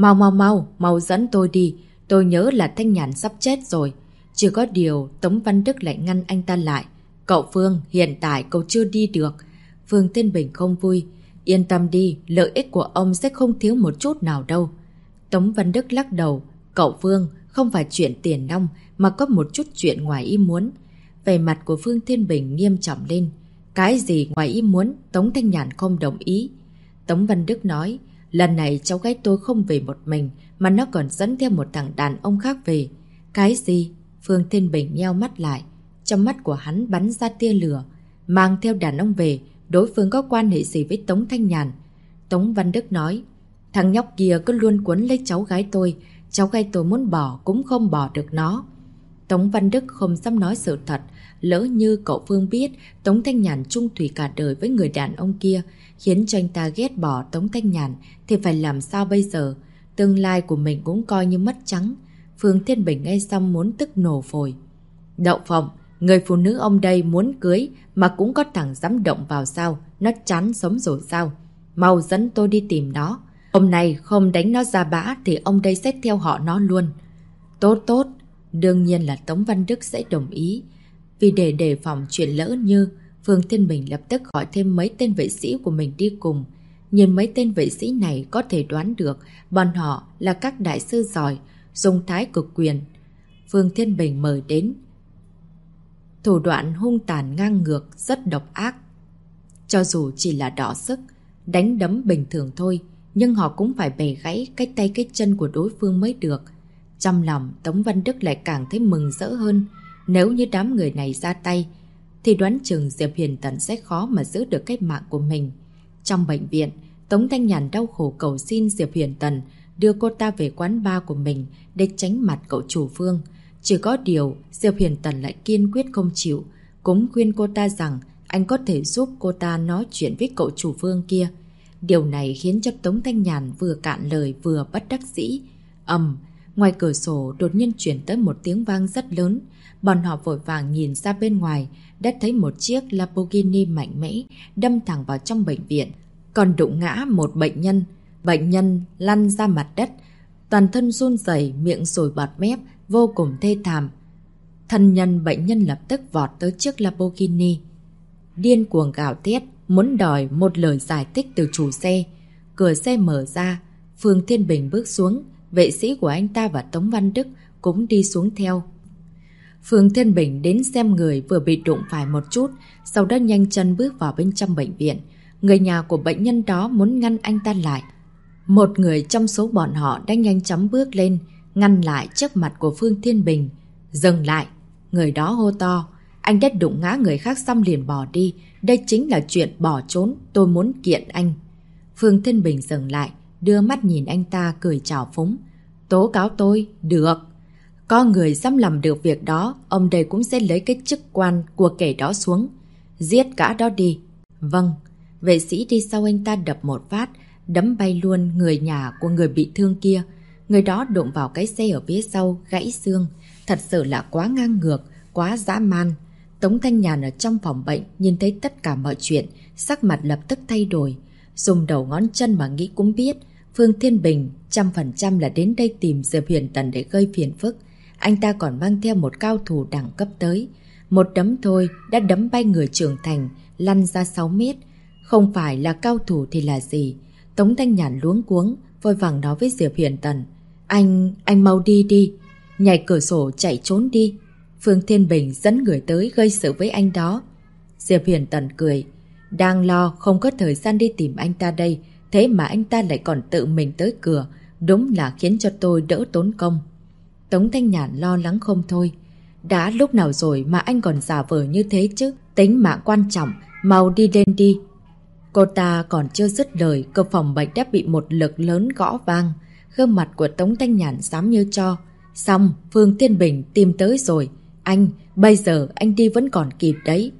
Mau dẫn tôi đi. Tôi nhớ là Thanh Nhàn sắp chết rồi. Chỉ có điều Tống Văn Đức lại ngăn anh ta lại. Cậu Phương, hiện tại cậu chưa đi được. Phương Thiên Bình không vui. Yên tâm đi, lợi ích của ông sẽ không thiếu một chút nào đâu. Tống Văn Đức lắc đầu. Cậu Phương, không phải chuyện tiền nong, mà có một chút chuyện ngoài ý muốn. Vẻ mặt của Phương Thiên Bình nghiêm trọng lên. Cái gì ngoài ý muốn? Tống Thanh Nhàn không đồng ý. Tống Văn Đức nói. Lần này cháu gái tôi không về một mình, mà nó còn dẫn theo một thằng đàn ông khác về. Cái gì? Phương Thiên Bình nheo mắt lại. Trong mắt của hắn bắn ra tia lửa. Mang theo đàn ông về, đối phương có quan hệ gì với Tống Thanh Nhàn? Tống Văn Đức nói. Thằng nhóc kia cứ luôn quấn lấy cháu gái tôi. Cháu gái tôi muốn bỏ cũng không bỏ được nó. Tống Văn Đức không dám nói sự thật. Lỡ như cậu Phương biết Tống Thanh Nhàn chung thủy cả đời với người đàn ông kia, khiến cho anh ta ghét bỏ Tống Thanh Nhàn, thì phải làm sao bây giờ? Tương lai của mình cũng coi như mất trắng. Phương Thiên Bình nghe xong muốn tức nổ phổi. Đậu Phộng, người phụ nữ ông đây muốn cưới mà cũng có thằng dám động vào sao? Nó chán sống rồi sao? Mau dẫn tôi đi tìm nó. Hôm nay không đánh nó ra bã thì ông đây sẽ theo họ nó luôn. Tốt tốt, đương nhiên là Tống Văn Đức sẽ đồng ý. Vì để đề phòng chuyện lỡ như, Phương Thiên Bình lập tức gọi thêm mấy tên vệ sĩ của mình đi cùng. Nhìn mấy tên vệ sĩ này có thể đoán được bọn họ là các đại sư giỏi, dùng thái cực quyền. Phương Thiên Bình mời đến. Thủ đoạn hung tàn ngang ngược, rất độc ác. Cho dù chỉ là đọ sức, đánh đấm bình thường thôi, nhưng họ cũng phải bẻ gãy cái tay cái chân của đối phương mới được. Trong lòng Tống Văn Đức lại càng thấy mừng rỡ hơn. Nếu như đám người này ra tay, thì đoán chừng Diệp Hiền Tần sẽ khó mà giữ được cái mạng của mình. Trong bệnh viện, Tống Thanh Nhàn đau khổ cầu xin Diệp Hiền Tần đưa cô ta về quán bar của mình để tránh mặt cậu chủ Phương. Chỉ có điều Diệp Hiền Tần lại kiên quyết không chịu, cũng khuyên cô ta rằng anh có thể giúp cô ta nói chuyện với cậu chủ Phương kia. Điều này khiến cho Tống Thanh Nhàn vừa cạn lời vừa bất đắc dĩ. Ngoài cửa sổ đột nhiên chuyển tới một tiếng vang rất lớn. Bọn họ vội vàng nhìn ra bên ngoài, đã thấy một chiếc Lamborghini mạnh mẽ đâm thẳng vào trong bệnh viện, còn đụng ngã một bệnh nhân. Bệnh nhân lăn ra mặt đất, toàn thân run rẩy, miệng sùi bọt mép, vô cùng thê thảm. Thân nhân bệnh nhân lập tức vọt tới chiếc Lamborghini, điên cuồng gào thét, muốn đòi một lời giải thích từ chủ xe. Cửa xe mở ra, Phương Thiên Bình bước xuống, vệ sĩ của anh ta và Tống Văn Đức cũng đi xuống theo. Phương Thiên Bình đến xem người vừa bị đụng phải một chút, sau đó nhanh chân bước vào bên trong bệnh viện. Người nhà của bệnh nhân đó muốn ngăn anh ta lại. Một người trong số bọn họ đã nhanh chóng bước lên, ngăn lại trước mặt của Phương Thiên Bình. Dừng lại! Người đó hô to. Anh đã đụng ngã người khác xong liền bỏ đi. Đây chính là chuyện bỏ trốn, tôi muốn kiện anh. Phương Thiên Bình dừng lại, đưa mắt nhìn anh ta cười trào phúng. Tố cáo tôi? Được. Có người dám làm được việc đó, ông đây cũng sẽ lấy cái chức quan của kẻ đó xuống. Giết cả đó đi. Vâng. Vệ sĩ đi sau anh ta đập một phát, đấm bay luôn người nhà của người bị thương kia. Người đó đụng vào cái xe ở phía sau, gãy xương. Thật sự là quá ngang ngược, quá dã man. Tống Thanh Nhàn ở trong phòng bệnh nhìn thấy tất cả mọi chuyện, sắc mặt lập tức thay đổi. Dùng đầu ngón chân mà nghĩ cũng biết, Phương Thiên Bình 100% là đến đây tìm Diệp Hiền Tần để gây phiền phức. Anh ta còn mang theo một cao thủ đẳng cấp tới. Một đấm thôi đã đấm bay người trưởng thành, lăn ra 6 mét. Không phải là cao thủ thì là gì? Tống Thanh Nhàn luống cuống, vội vàng nói với Diệp Hiền Tần. Anh mau đi đi, nhảy cửa sổ chạy trốn đi. Phương Thiên Bình dẫn người tới gây sự với anh đó. Diệp Hiền Tần cười. Đang lo không có thời gian đi tìm anh ta đây, thế mà anh ta lại còn tự mình tới cửa. Đúng là khiến cho tôi đỡ tốn công. Tống Thanh Nhàn lo lắng không thôi. Đã lúc nào rồi mà anh còn giả vờ như thế chứ? Tính mạng quan trọng, mau đi lên đi. Cô ta còn chưa dứt lời, cửa phòng bệnh đã bị một lực lớn gõ vang. Gương mặt của Tống Thanh Nhàn xám như tro. Xong, Phương Thiên Bình tìm tới rồi. Bây giờ anh đi vẫn còn kịp đấy.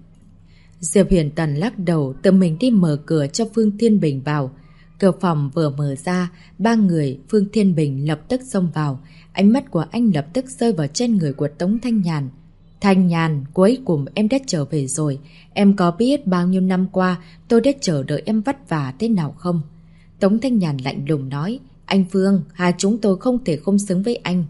Diệp Hiền Tần lắc đầu, tự mình đi mở cửa cho Phương Thiên Bình vào. Cửa phòng vừa mở ra, ba người Phương Thiên Bình lập tức xông vào. Ánh mắt của anh lập tức rơi vào trên người của Tống Thanh Nhàn. Thanh Nhàn, cuối cùng em đã trở về rồi. Em có biết bao nhiêu năm qua tôi đã chờ đợi em vất vả thế nào không? Tống Thanh Nhàn lạnh lùng nói. Anh Phương, hai chúng tôi không thể không xứng với anh.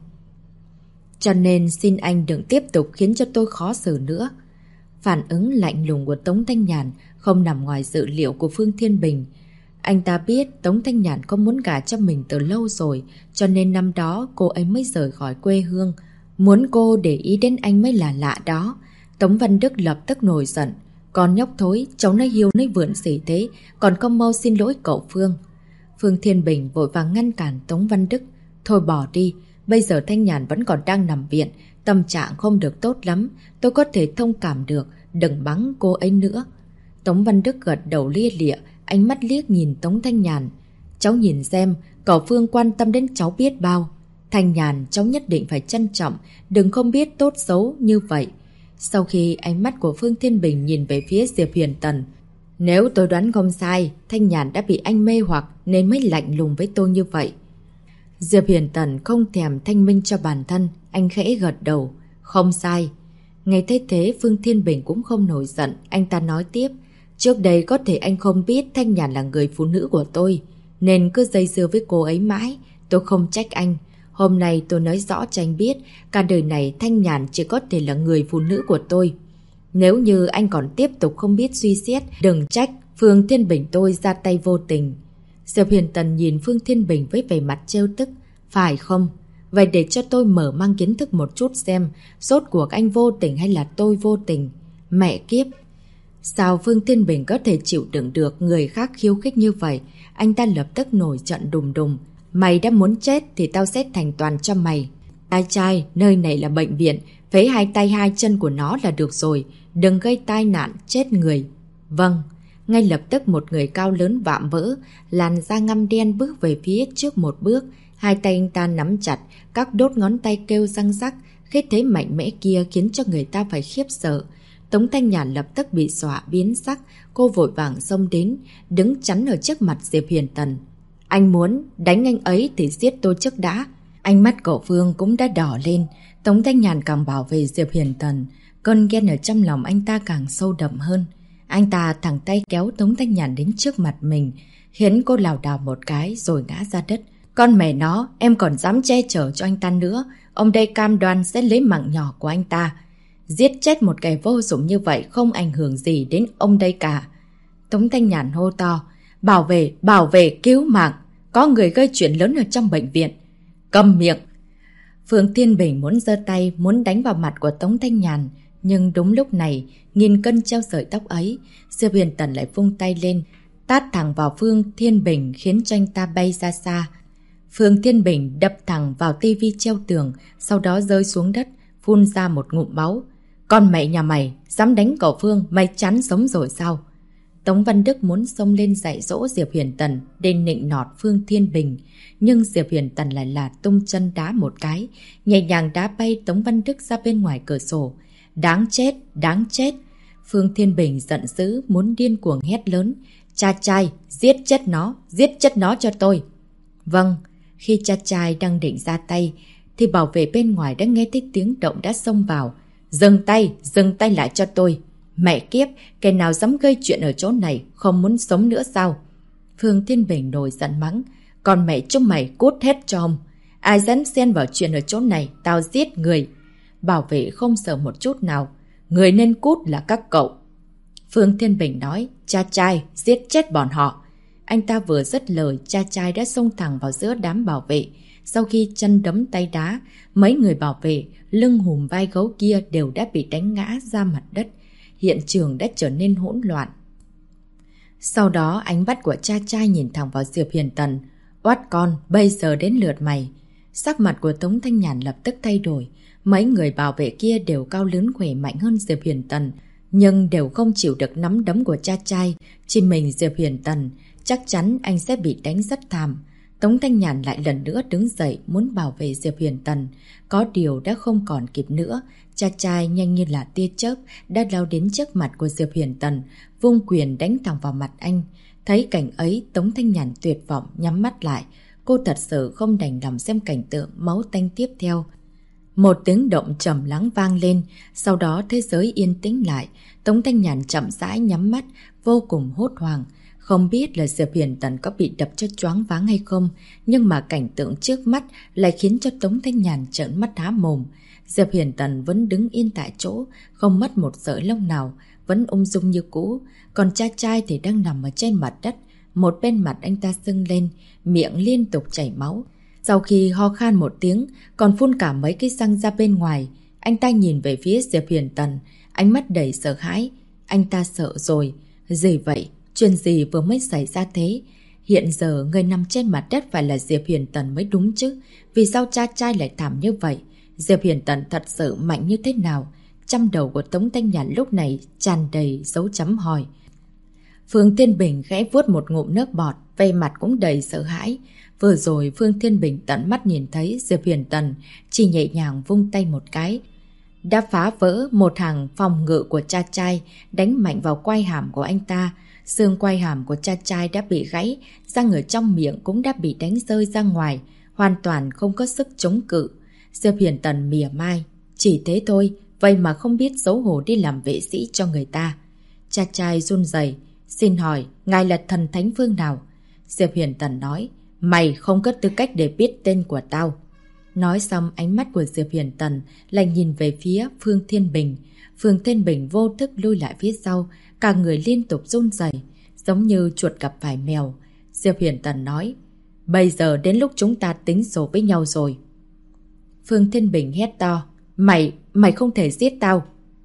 Cho nên xin anh đừng tiếp tục khiến cho tôi khó xử nữa. Phản ứng lạnh lùng của Tống Thanh Nhàn không nằm ngoài dự liệu của Phương Thiên Bình. Anh ta biết Tống Thanh Nhàn không muốn gả cho mình từ lâu rồi, cho nên năm đó cô ấy mới rời khỏi quê hương. Muốn cô để ý đến anh mới là lạ đó. Tống Văn Đức lập tức nổi giận. Con nhóc thối, cháu nó hiu nó vượn gì thế, còn không mau xin lỗi cậu Phương. Phương Thiên Bình vội vàng ngăn cản Tống Văn Đức. Thôi bỏ đi, bây giờ Thanh Nhàn vẫn còn đang nằm viện, tâm trạng không được tốt lắm, tôi có thể thông cảm được, đừng bắn cô ấy nữa. Tống Văn Đức gật đầu lia lịa, ánh mắt liếc nhìn Tống Thanh Nhàn. Cháu nhìn xem, cậu Phương quan tâm đến cháu biết bao. Thanh Nhàn, cháu nhất định phải trân trọng, đừng không biết tốt xấu như vậy. Sau khi ánh mắt của Phương Thiên Bình nhìn về phía Diệp Hiền Tần, nếu tôi đoán không sai, Thanh Nhàn đã bị anh mê hoặc nên mới lạnh lùng với tôi như vậy. Diệp Hiền Tần không thèm thanh minh cho bản thân, anh khẽ gật đầu. Không sai. Nghe thấy thế Phương Thiên Bình cũng không nổi giận, anh ta nói tiếp. Trước đây có thể anh không biết Thanh Nhàn là người phụ nữ của tôi, nên cứ dây dưa với cô ấy mãi, tôi không trách anh. Hôm nay tôi nói rõ cho anh biết, cả đời này Thanh Nhàn chỉ có thể là người phụ nữ của tôi. Nếu như anh còn tiếp tục không biết suy xét, đừng trách Phương Thiên Bình tôi ra tay vô tình. Diệp Huyền Tần nhìn Phương Thiên Bình với vẻ mặt trêu tức. Phải không? Vậy để cho tôi mở mang kiến thức một chút xem, rốt cuộc anh vô tình hay là tôi vô tình? Mẹ kiếp! Sao Phương Thiên Bình có thể chịu đựng được người khác khiêu khích như vậy? Anh ta lập tức nổi trận đùng đùng. Mày đã muốn chết thì tao sẽ thành toàn cho mày. Ai trai, nơi này là bệnh viện, phế hai tay hai chân của nó là được rồi, đừng gây tai nạn chết người. Vâng. Ngay lập tức một người cao lớn vạm vỡ, làn da ngăm đen bước về phía trước một bước, hai tay anh ta nắm chặt, các đốt ngón tay kêu răng rắc, khí thế mạnh mẽ kia khiến cho người ta phải khiếp sợ. Tống Thanh Nhàn lập tức bị dọa biến sắc, cô vội vàng xông đến, đứng chắn ở trước mặt Diệp Huyền Tần. Anh muốn đánh anh ấy thì giết tôi trước đã. Ánh mắt của Phương cũng đã đỏ lên, Tống Thanh Nhàn càng bảo vệ Diệp Huyền Tần, cơn ghen ở trong lòng anh ta càng sâu đậm hơn. Anh ta thẳng tay kéo Tống Thanh Nhàn đến trước mặt mình, khiến cô lảo đảo một cái rồi ngã ra đất. Con mẹ nó, em còn dám che chở cho anh ta nữa, ông đây cam đoan sẽ lấy mạng nhỏ của anh ta. Giết chết một kẻ vô dụng như vậy không ảnh hưởng gì đến ông đây cả. Tống Thanh Nhàn hô to, bảo vệ, cứu mạng, có người gây chuyện lớn ở trong bệnh viện. Câm miệng! Phương Thiên Bình muốn giơ tay, muốn đánh vào mặt của Tống Thanh Nhàn, nhưng đúng lúc này, nghìn cân treo sợi tóc ấy, Diệp Huyền Tần lại vung tay lên, tát thẳng vào Phương Thiên Bình khiến cho anh ta bay ra xa. Phương Thiên Bình đập thẳng vào tivi treo tường, sau đó rơi xuống đất, phun ra một ngụm máu. Con mẹ nhà mày, dám đánh cậu Phương, mày chán sống rồi sao? Tống Văn Đức muốn xông lên dạy dỗ Diệp Huyền Tần để nịnh nọt Phương Thiên Bình, nhưng Diệp Huyền Tần lại là tung chân đá một cái, nhẹ nhàng đá bay Tống Văn Đức ra bên ngoài cửa sổ. Đáng chết, đáng chết! Phương Thiên Bình giận dữ muốn điên cuồng hét lớn. Cha trai, giết chết nó cho tôi! Vâng, khi cha trai đang định ra tay, thì bảo vệ bên ngoài đã nghe thấy tiếng động đã xông vào. Dừng tay lại cho tôi! Mẹ kiếp, kẻ nào dám gây chuyện ở chỗ này, không muốn sống nữa sao? Phương Thiên Bình nổi giận mắng. Còn mẹ chúng mày cút hết cho ông. Ai dám xen vào chuyện ở chỗ này, tao giết người. Bảo vệ không sợ một chút nào. Người nên cút là các cậu. Phương Thiên Bình nói, cha trai, giết chết bọn họ. Anh ta vừa dứt lời, cha trai đã xông thẳng vào giữa đám bảo vệ. Sau khi chân đấm tay đá, mấy người bảo vệ, lưng hùm vai gấu kia đều đã bị đánh ngã ra mặt đất. Hiện trường đã trở nên hỗn loạn. Sau đó ánh mắt của cha trai nhìn thẳng vào Diệp Huyền Tần. Oát con, bây giờ đến lượt mày. Sắc mặt của Tống Thanh Nhàn lập tức thay đổi. Mấy người bảo vệ kia đều cao lớn khỏe mạnh hơn Diệp Huyền Tần, nhưng đều không chịu được nắm đấm của cha trai. Chỉ mình Diệp Huyền Tần, chắc chắn anh sẽ bị đánh rất thảm. Tống Thanh Nhàn lại lần nữa đứng dậy muốn bảo vệ Diệp Huyền Tần. Có điều đã không còn kịp nữa. Cha trai nhanh như là tia chớp đã lao đến trước mặt của Diệp Huyền Tần, vung quyền đánh thẳng vào mặt anh. Thấy cảnh ấy, Tống Thanh Nhàn tuyệt vọng nhắm mắt lại. Cô thật sự không đành lòng xem cảnh tượng máu tanh tiếp theo. Một tiếng động trầm lắng vang lên, sau đó thế giới yên tĩnh lại. Tống Thanh Nhàn chậm rãi nhắm mắt, vô cùng hốt hoảng. Không biết là Diệp Huyền Tần có bị đập cho choáng váng hay không, nhưng mà cảnh tượng trước mắt lại khiến cho Tống Thanh Nhàn trợn mắt há mồm. Diệp Huyền Tần vẫn đứng yên tại chỗ, không mất một sợi lông nào, vẫn ung dung như cũ. Còn cha trai thì đang nằm ở trên mặt đất, một bên mặt anh ta sưng lên, miệng liên tục chảy máu. Sau khi ho khan một tiếng, còn phun cả mấy cái răng ra bên ngoài, anh ta nhìn về phía Diệp Huyền Tần, ánh mắt đầy sợ hãi. Anh ta sợ rồi. Gì vậy? Chuyện gì vừa mới xảy ra thế? Hiện giờ người nằm trên mặt đất phải là Diệp Huyền Tần mới đúng chứ. Vì sao cha trai lại thảm như vậy? Diệp Huyền Tần thật sự mạnh như thế nào? Trong đầu của Tống Thanh Nhàn lúc này tràn đầy dấu chấm hỏi. Phương Thiên Bình khẽ vuốt một ngụm nước bọt, vẻ mặt cũng đầy sợ hãi. Vừa rồi Phương Thiên Bình tận mắt nhìn thấy Diệp Huyền Tần chỉ nhẹ nhàng vung tay một cái, đã phá vỡ một hàng phòng ngự của cha trai, đánh mạnh vào quai hàm của anh ta. Xương quai hàm của cha trai đã bị gãy, răng ở trong miệng cũng đã bị đánh rơi ra ngoài, hoàn toàn không có sức chống cự. Diệp Huyền Tần mỉa mai, chỉ thế thôi, vậy mà không biết xấu hổ đi làm vệ sĩ cho người ta. Cha trai run rẩy, xin hỏi, ngài là thần thánh phương nào? Diệp Huyền Tần nói, mày không có tư cách để biết tên của tao. Nói xong ánh mắt của Diệp Huyền Tần lại nhìn về phía Phương Thiên Bình. Phương Thiên Bình vô thức lui lại phía sau, cả người liên tục run rẩy, giống như chuột gặp phải mèo. Diệp Huyền Tần nói, bây giờ đến lúc chúng ta tính sổ với nhau rồi. Phương Thiên Bình hét to, mày không thể giết tao.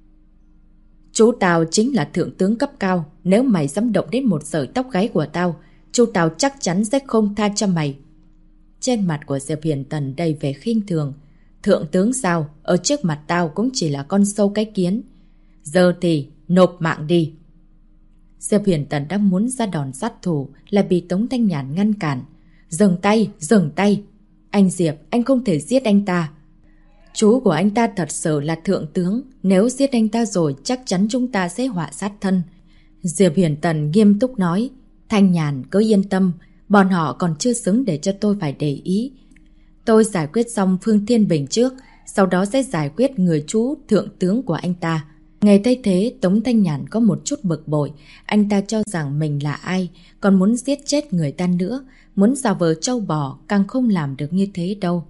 Chú tao chính là thượng tướng cấp cao, nếu mày dám động đến một sợi tóc gáy của tao, chú tao chắc chắn sẽ không tha cho mày. Trên mặt của Diệp Huyền Tần đầy vẻ khinh thường. Thượng tướng sao, ở trước mặt tao cũng chỉ là con sâu cái kiến. Giờ thì nộp mạng đi. Diệp Huyền Tần đã muốn ra đòn sát thủ, lại bị Tống Thanh Nhàn ngăn cản. Dừng tay. Anh Diệp, anh không thể giết anh ta. Chú của anh ta thật sự là thượng tướng, nếu giết anh ta rồi chắc chắn chúng ta sẽ họa sát thân. Diệp Huyền Tần nghiêm túc nói, Thanh Nhàn cứ yên tâm, bọn họ còn chưa xứng để cho tôi phải để ý. Tôi giải quyết xong Phương Thiên Bình trước, sau đó sẽ giải quyết người chú thượng tướng của anh ta. Nghe thấy thế, Tống Thanh Nhàn có một chút bực bội. Anh ta cho rằng mình là ai, còn muốn giết chết người ta nữa. Muốn giả vờ trâu bò càng không làm được như thế đâu.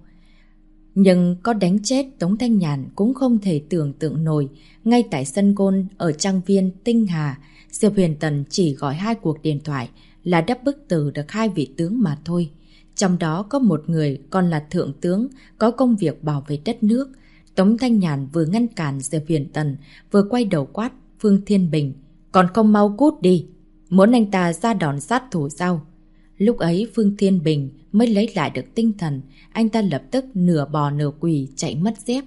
Nhưng có đánh chết Tống Thanh Nhàn cũng không thể tưởng tượng nổi. Ngay tại sân gôn ở trang viên Tinh Hà, Diệp Huyền Tần chỉ gọi 2 cuộc điện thoại là đắp bức tử được 2 vị tướng mà thôi. Trong đó có một người còn là thượng tướng, có công việc bảo vệ đất nước. Tống Thanh Nhàn vừa ngăn cản Diệp Huyền Tần, vừa quay đầu quát Phương Thiên Bình. Còn không mau cút đi, muốn anh ta ra đòn sát thủ sao? Lúc ấy Phương Thiên Bình mới lấy lại được tinh thần, anh ta lập tức nửa bò nửa quỳ chạy mất dép.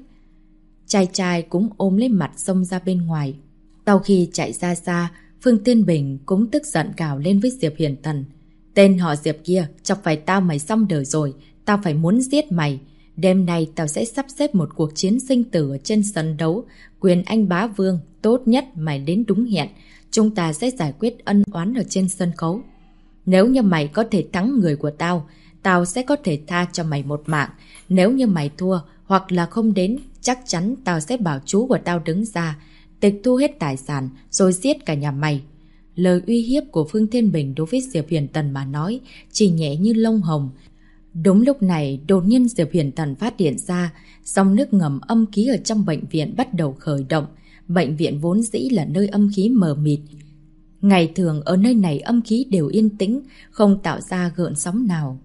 Trai cũng ôm lấy mặt xông ra bên ngoài. Sau khi chạy ra xa, Phương Thiên Bình cũng tức giận gào lên với Diệp Huyền Tần. Tên họ Diệp kia, chọc phải tao mày xong đời rồi, tao phải muốn giết mày. Đêm nay tao sẽ sắp xếp một cuộc chiến sinh tử ở trên sân đấu. Quyền anh bá vương, tốt nhất mày đến đúng hẹn. Chúng ta sẽ giải quyết ân oán ở trên sân khấu. Nếu như mày có thể thắng người của tao, tao sẽ có thể tha cho mày một mạng. Nếu như mày thua hoặc là không đến, chắc chắn tao sẽ bảo chú của tao đứng ra, tịch thu hết tài sản rồi giết cả nhà mày. Lời uy hiếp của Phương Thiên Bình đối với Diệp Huyền Tần mà nói chỉ nhẹ như lông hồng. Đúng lúc này, đột nhiên Diệp Huyền Tần phát hiện ra, dòng nước ngầm âm khí ở trong bệnh viện bắt đầu khởi động. Bệnh viện vốn dĩ là nơi âm khí mờ mịt. Ngày thường ở nơi này âm khí đều yên tĩnh, không tạo ra gợn sóng nào.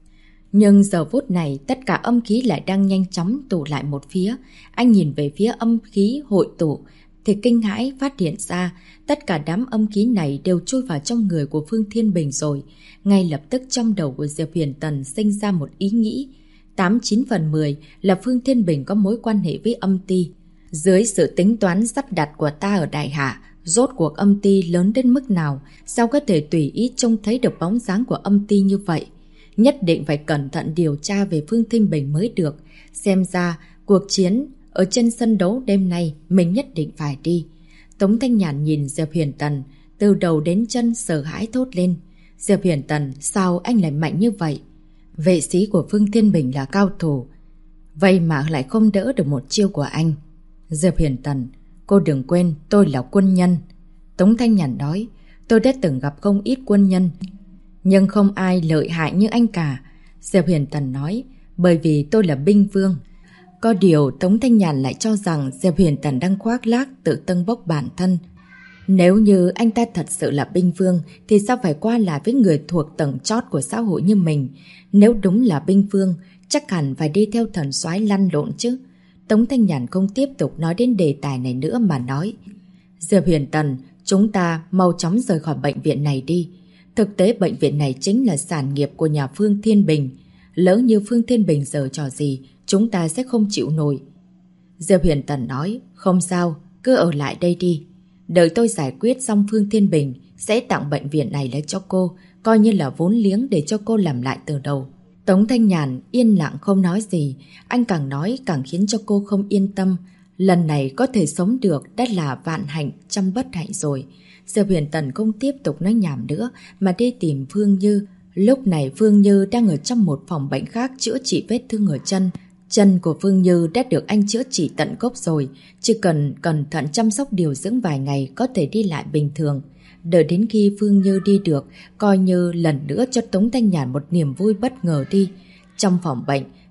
Nhưng giờ phút này tất cả âm khí lại đang nhanh chóng tụ lại một phía. Anh nhìn về phía âm khí hội tụ thì kinh hãi phát hiện ra tất cả đám âm khí này đều chui vào trong người của Phương Thiên Bình rồi. Ngay lập tức trong đầu của Diệp Huyền Tần sinh ra một ý nghĩ. 89 phần 10 là Phương Thiên Bình có mối quan hệ với âm ty. Dưới sự tính toán sắp đặt của ta ở Đại Hạ, rốt cuộc âm ty lớn đến mức nào, sao có thể tùy ý trông thấy được bóng dáng của âm ty như vậy? Nhất định phải cẩn thận điều tra về Phương Thiên Bình mới được. Xem ra cuộc chiến ở trên sân đấu đêm nay mình nhất định phải đi. Tống Thanh Nhàn nhìn Diệp Huyền Tần, từ đầu đến chân sợ hãi thốt lên. Diệp Huyền Tần, sao anh lại mạnh như vậy? Vệ sĩ của Phương Thiên Bình là cao thủ, vậy mà lại không đỡ được một chiêu của anh. Diệp Huyền Tần, cô đừng quên tôi là quân nhân. Tống Thanh Nhàn nói, tôi đã từng gặp không ít quân nhân, nhưng không ai lợi hại như anh cả. Diệp Huyền Tần nói, bởi vì tôi là binh vương. Có điều Tống Thanh Nhàn lại cho rằng Diệp Huyền Tần đang khoác lác tự tâng bốc bản thân. Nếu như anh ta thật sự là binh vương thì sao phải qua lại với người thuộc tầng chót của xã hội như mình? Nếu đúng là binh vương, chắc hẳn phải đi theo thần soái lăn lộn chứ. Tống Thanh Nhàn không tiếp tục nói đến đề tài này nữa mà nói, Diệp Huyền Tần, chúng ta mau chóng rời khỏi bệnh viện này đi. Thực tế bệnh viện này chính là sản nghiệp của nhà Phương Thiên Bình. Lỡ như Phương Thiên Bình giở trò gì, chúng ta sẽ không chịu nổi. Diệp Huyền Tần nói, không sao, cứ ở lại đây đi. Đợi tôi giải quyết xong Phương Thiên Bình, sẽ tặng bệnh viện này lại cho cô, coi như là vốn liếng để cho cô làm lại từ đầu. Tống Thanh Nhàn yên lặng không nói gì, anh càng nói càng khiến cho cô không yên tâm. Lần này có thể sống được đã là vạn hạnh trăm bất hạnh rồi. Diệp Huyền Tần không tiếp tục nói nhảm nữa mà đi tìm Phương Như. Lúc này Phương Như đang ở trong một phòng bệnh khác chữa trị vết thương ở chân. Chân của Phương Như đã được anh chữa trị tận gốc rồi, chỉ cần cẩn thận chăm sóc điều dưỡng vài ngày có thể đi lại bình thường. Đợi đến khi Phương Như đi được, coi như lần nữa cho Tống Thanh Nhàn một niềm vui bất ngờ đi. Trong phòng bệnh,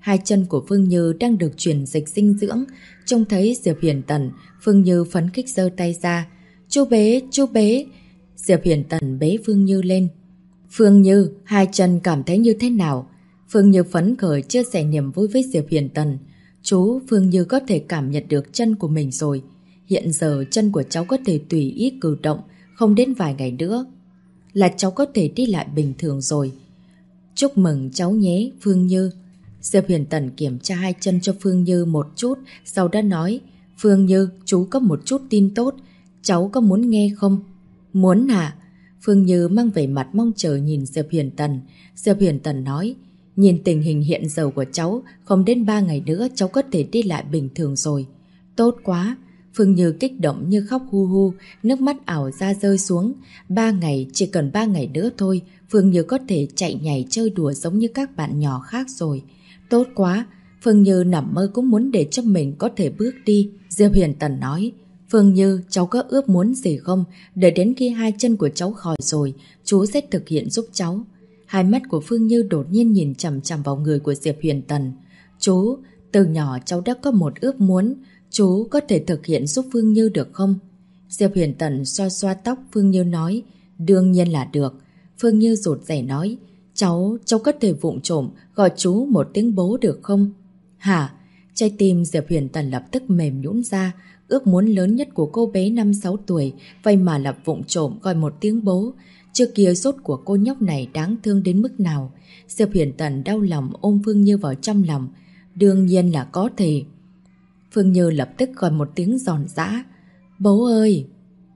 hai chân của Phương Như đang được truyền dịch dinh dưỡng. Trông thấy Diệp Huyền Tần, Phương Như phấn khích giơ tay ra. Chú bế, chú bế. Diệp Huyền Tần bế Phương Như lên. Phương Như, hai chân cảm thấy như thế nào? Phương Như phấn khởi chia sẻ niềm vui với Diệp Huyền Tần. Chú, Phương Như có thể cảm nhận được chân của mình rồi. Hiện giờ chân của cháu có thể tùy ý cử động, không đến vài ngày nữa là cháu có thể đi lại bình thường rồi. Chúc mừng cháu nhé, Phương Như. Diệp Huyền Tần kiểm tra hai chân cho Phương Như một chút, sau đó nói, Phương Như, chú có một chút tin tốt, cháu có muốn nghe không? Muốn hả? Phương Như mang vẻ mặt mong chờ nhìn Diệp Huyền Tần. Diệp Huyền Tần nói, nhìn tình hình hiện giờ của cháu, không đến 3 ngày nữa cháu có thể đi lại bình thường rồi. Tốt quá. Phương Như kích động như khóc hu hu, nước mắt ảo ra rơi xuống. 3 ngày, chỉ cần 3 ngày nữa thôi, Phương Như có thể chạy nhảy chơi đùa giống như các bạn nhỏ khác rồi. Tốt quá, Phương Như nằm mơ cũng muốn để cho mình có thể bước đi. Diệp Huyền Tần nói, Phương Như, cháu có ước muốn gì không? Đợi đến khi hai chân của cháu khỏi rồi, chú sẽ thực hiện giúp cháu. Hai mắt của Phương Như đột nhiên nhìn chằm chằm vào người của Diệp Huyền Tần. Chú, từ nhỏ cháu đã có một ước muốn, chú có thể thực hiện giúp Phương Như được không? Diệp Huyền Tần xoa xoa tóc Phương Như nói, đương nhiên là được. Phương Như rụt rè nói, cháu có thể vụng trộm gọi chú một tiếng bố được không? Hả? Trái tim Diệp Huyền Tần lập tức mềm nhũn ra. Ước muốn lớn nhất của cô bé 5-6 tuổi, vậy mà là vụng trộm gọi một tiếng bố. Trước kia sốt của cô nhóc này đáng thương đến mức nào. Diệp Huyền Tần đau lòng ôm Phương Như vào trong lòng. Đương nhiên là có thể. Phương Như lập tức gọi một tiếng giòn giã, bố ơi!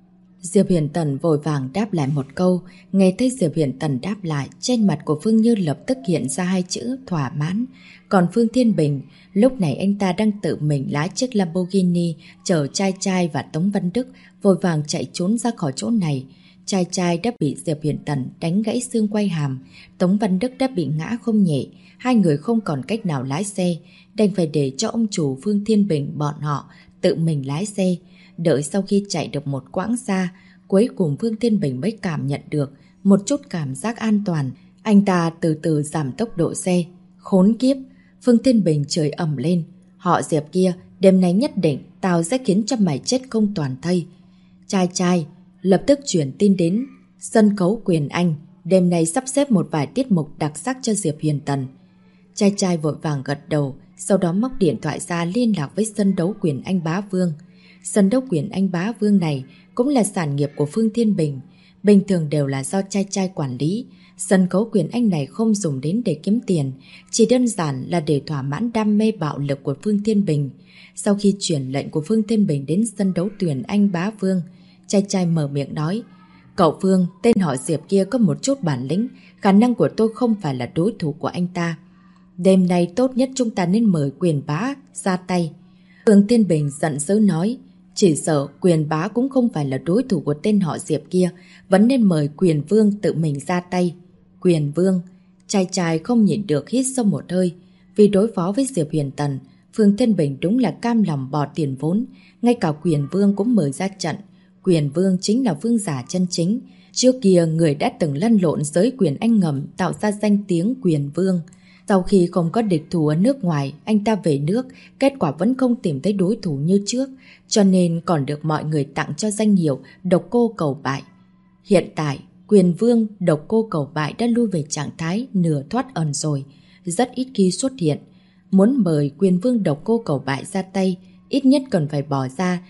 Diệp Huyền Tần vội vàng đáp lại một câu. Nghe thấy Diệp Huyền Tần đáp lại, trên mặt của Phương Như lập tức hiện ra hai chữ thỏa mãn. Còn Phương Thiên Bình, lúc này anh ta đang tự mình lái chiếc Lamborghini chở Trai Trai và Tống Văn Đức vội vàng chạy trốn ra khỏi chỗ này. Trai Trai đã bị Diệp Huyền Tần đánh gãy xương quai hàm, Tống Văn Đức đã bị ngã không nhẹ. Hai người không còn cách nào lái xe, đành phải để cho ông chủ Phương Thiên Bình bọn họ tự mình lái xe. Đợi sau khi chạy được một quãng xa, cuối cùng Phương Thiên Bình mới cảm nhận được một chút cảm giác an toàn. Anh ta từ từ giảm tốc độ xe. Khốn kiếp! Phương Thiên Bình chửi ầm lên. Họ Diệp kia, đêm nay nhất định tao sẽ khiến cho mày chết không toàn thây. Trai Trai lập tức chuyển tin đến sân khấu Quyền Anh, đêm nay sắp xếp một vài tiết mục đặc sắc cho Diệp Huyền Tần. Trai Trai vội vàng gật đầu, sau đó móc điện thoại ra liên lạc với sân đấu Quyền Anh Bá Vương. Sân đấu Quyền Anh Bá Vương này cũng là sản nghiệp của Phương Thiên Bình, bình thường đều là do Trai Trai quản lý. Sân khấu Quyền Anh này không dùng đến để kiếm tiền, chỉ đơn giản là để thỏa mãn đam mê bạo lực của Phương Thiên Bình. Sau khi chuyển lệnh của Phương Thiên Bình đến sân đấu Quyền Anh Bá Vương, Trai Trai mở miệng nói, cậu Phương, tên họ Diệp kia có một chút bản lĩnh, khả năng của tôi không phải là đối thủ của anh ta. Đêm nay tốt nhất chúng ta nên mời Quyền Bá ra tay. Phương Thiên Bình giận dữ nói, chỉ sợ Quyền Bá cũng không phải là đối thủ của tên họ Diệp kia, vẫn nên mời Quyền Vương tự mình ra tay. Quyền Vương, Trai Trai không nhịn được hít sâu một hơi. Vì đối phó với Diệp Huyền Tần, Phương Thiên Bình đúng là cam lòng bỏ tiền vốn, ngay cả Quyền Vương cũng mời ra trận. Quyền Vương chính là vương giả chân chính. Trước kia người đã từng lăn lộn giới Quyền Anh ngầm tạo ra danh tiếng Quyền Vương. Sau khi không có địch thủ ở nước ngoài, anh ta về nước, kết quả vẫn không tìm thấy đối thủ như trước, cho nên còn được mọi người tặng cho danh hiệu Độc Cô Cầu Bại. Hiện tại, Quyền Vương Độc Cô Cầu Bại đã lui về trạng thái nửa thoát ẩn rồi, rất ít khi xuất hiện. Muốn mời Quyền Vương Độc Cô Cầu Bại ra tay, ít nhất cần phải bỏ ra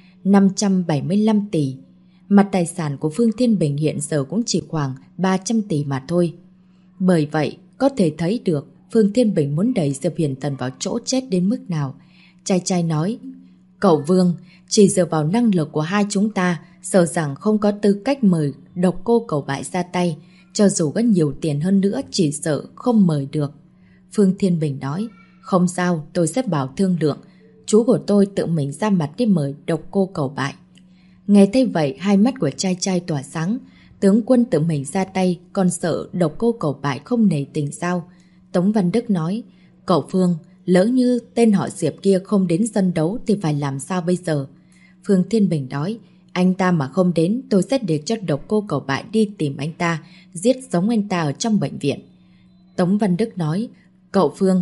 575 tỷ. Mặt tài sản của Phương Thiên Bình hiện giờ cũng chỉ khoảng 300 tỷ mà thôi. Bởi vậy, có thể thấy được Phương Thiên Bình muốn đẩy Diệp Huyền Tần vào chỗ chết đến mức nào. Trai Trai nói, cậu Vương, chỉ dựa vào năng lực của hai chúng ta, sợ rằng không có tư cách mời Độc Cô Cầu Bại ra tay. Cho dù có nhiều tiền hơn nữa, chỉ sợ không mời được. Phương Thiên Bình nói, không sao, tôi sẽ bảo thương lượng. Chú của tôi tự mình ra mặt đi mời Độc Cô Cầu Bại. Nghe thấy vậy, hai mắt của Trai Trai tỏa sáng. Tướng quân tự mình ra tay, còn sợ Độc Cô Cầu Bại không nể tình sao? Tống Văn Đức nói, cậu Phương, lỡ như tên họ Diệp kia không đến sân đấu thì phải làm sao bây giờ? Phương Thiên Bình nói, anh ta mà không đến, tôi sẽ để cho Độc Cô Cầu Bại đi tìm anh ta, giết sống anh ta ở trong bệnh viện. Tống Văn Đức nói, cậu Phương,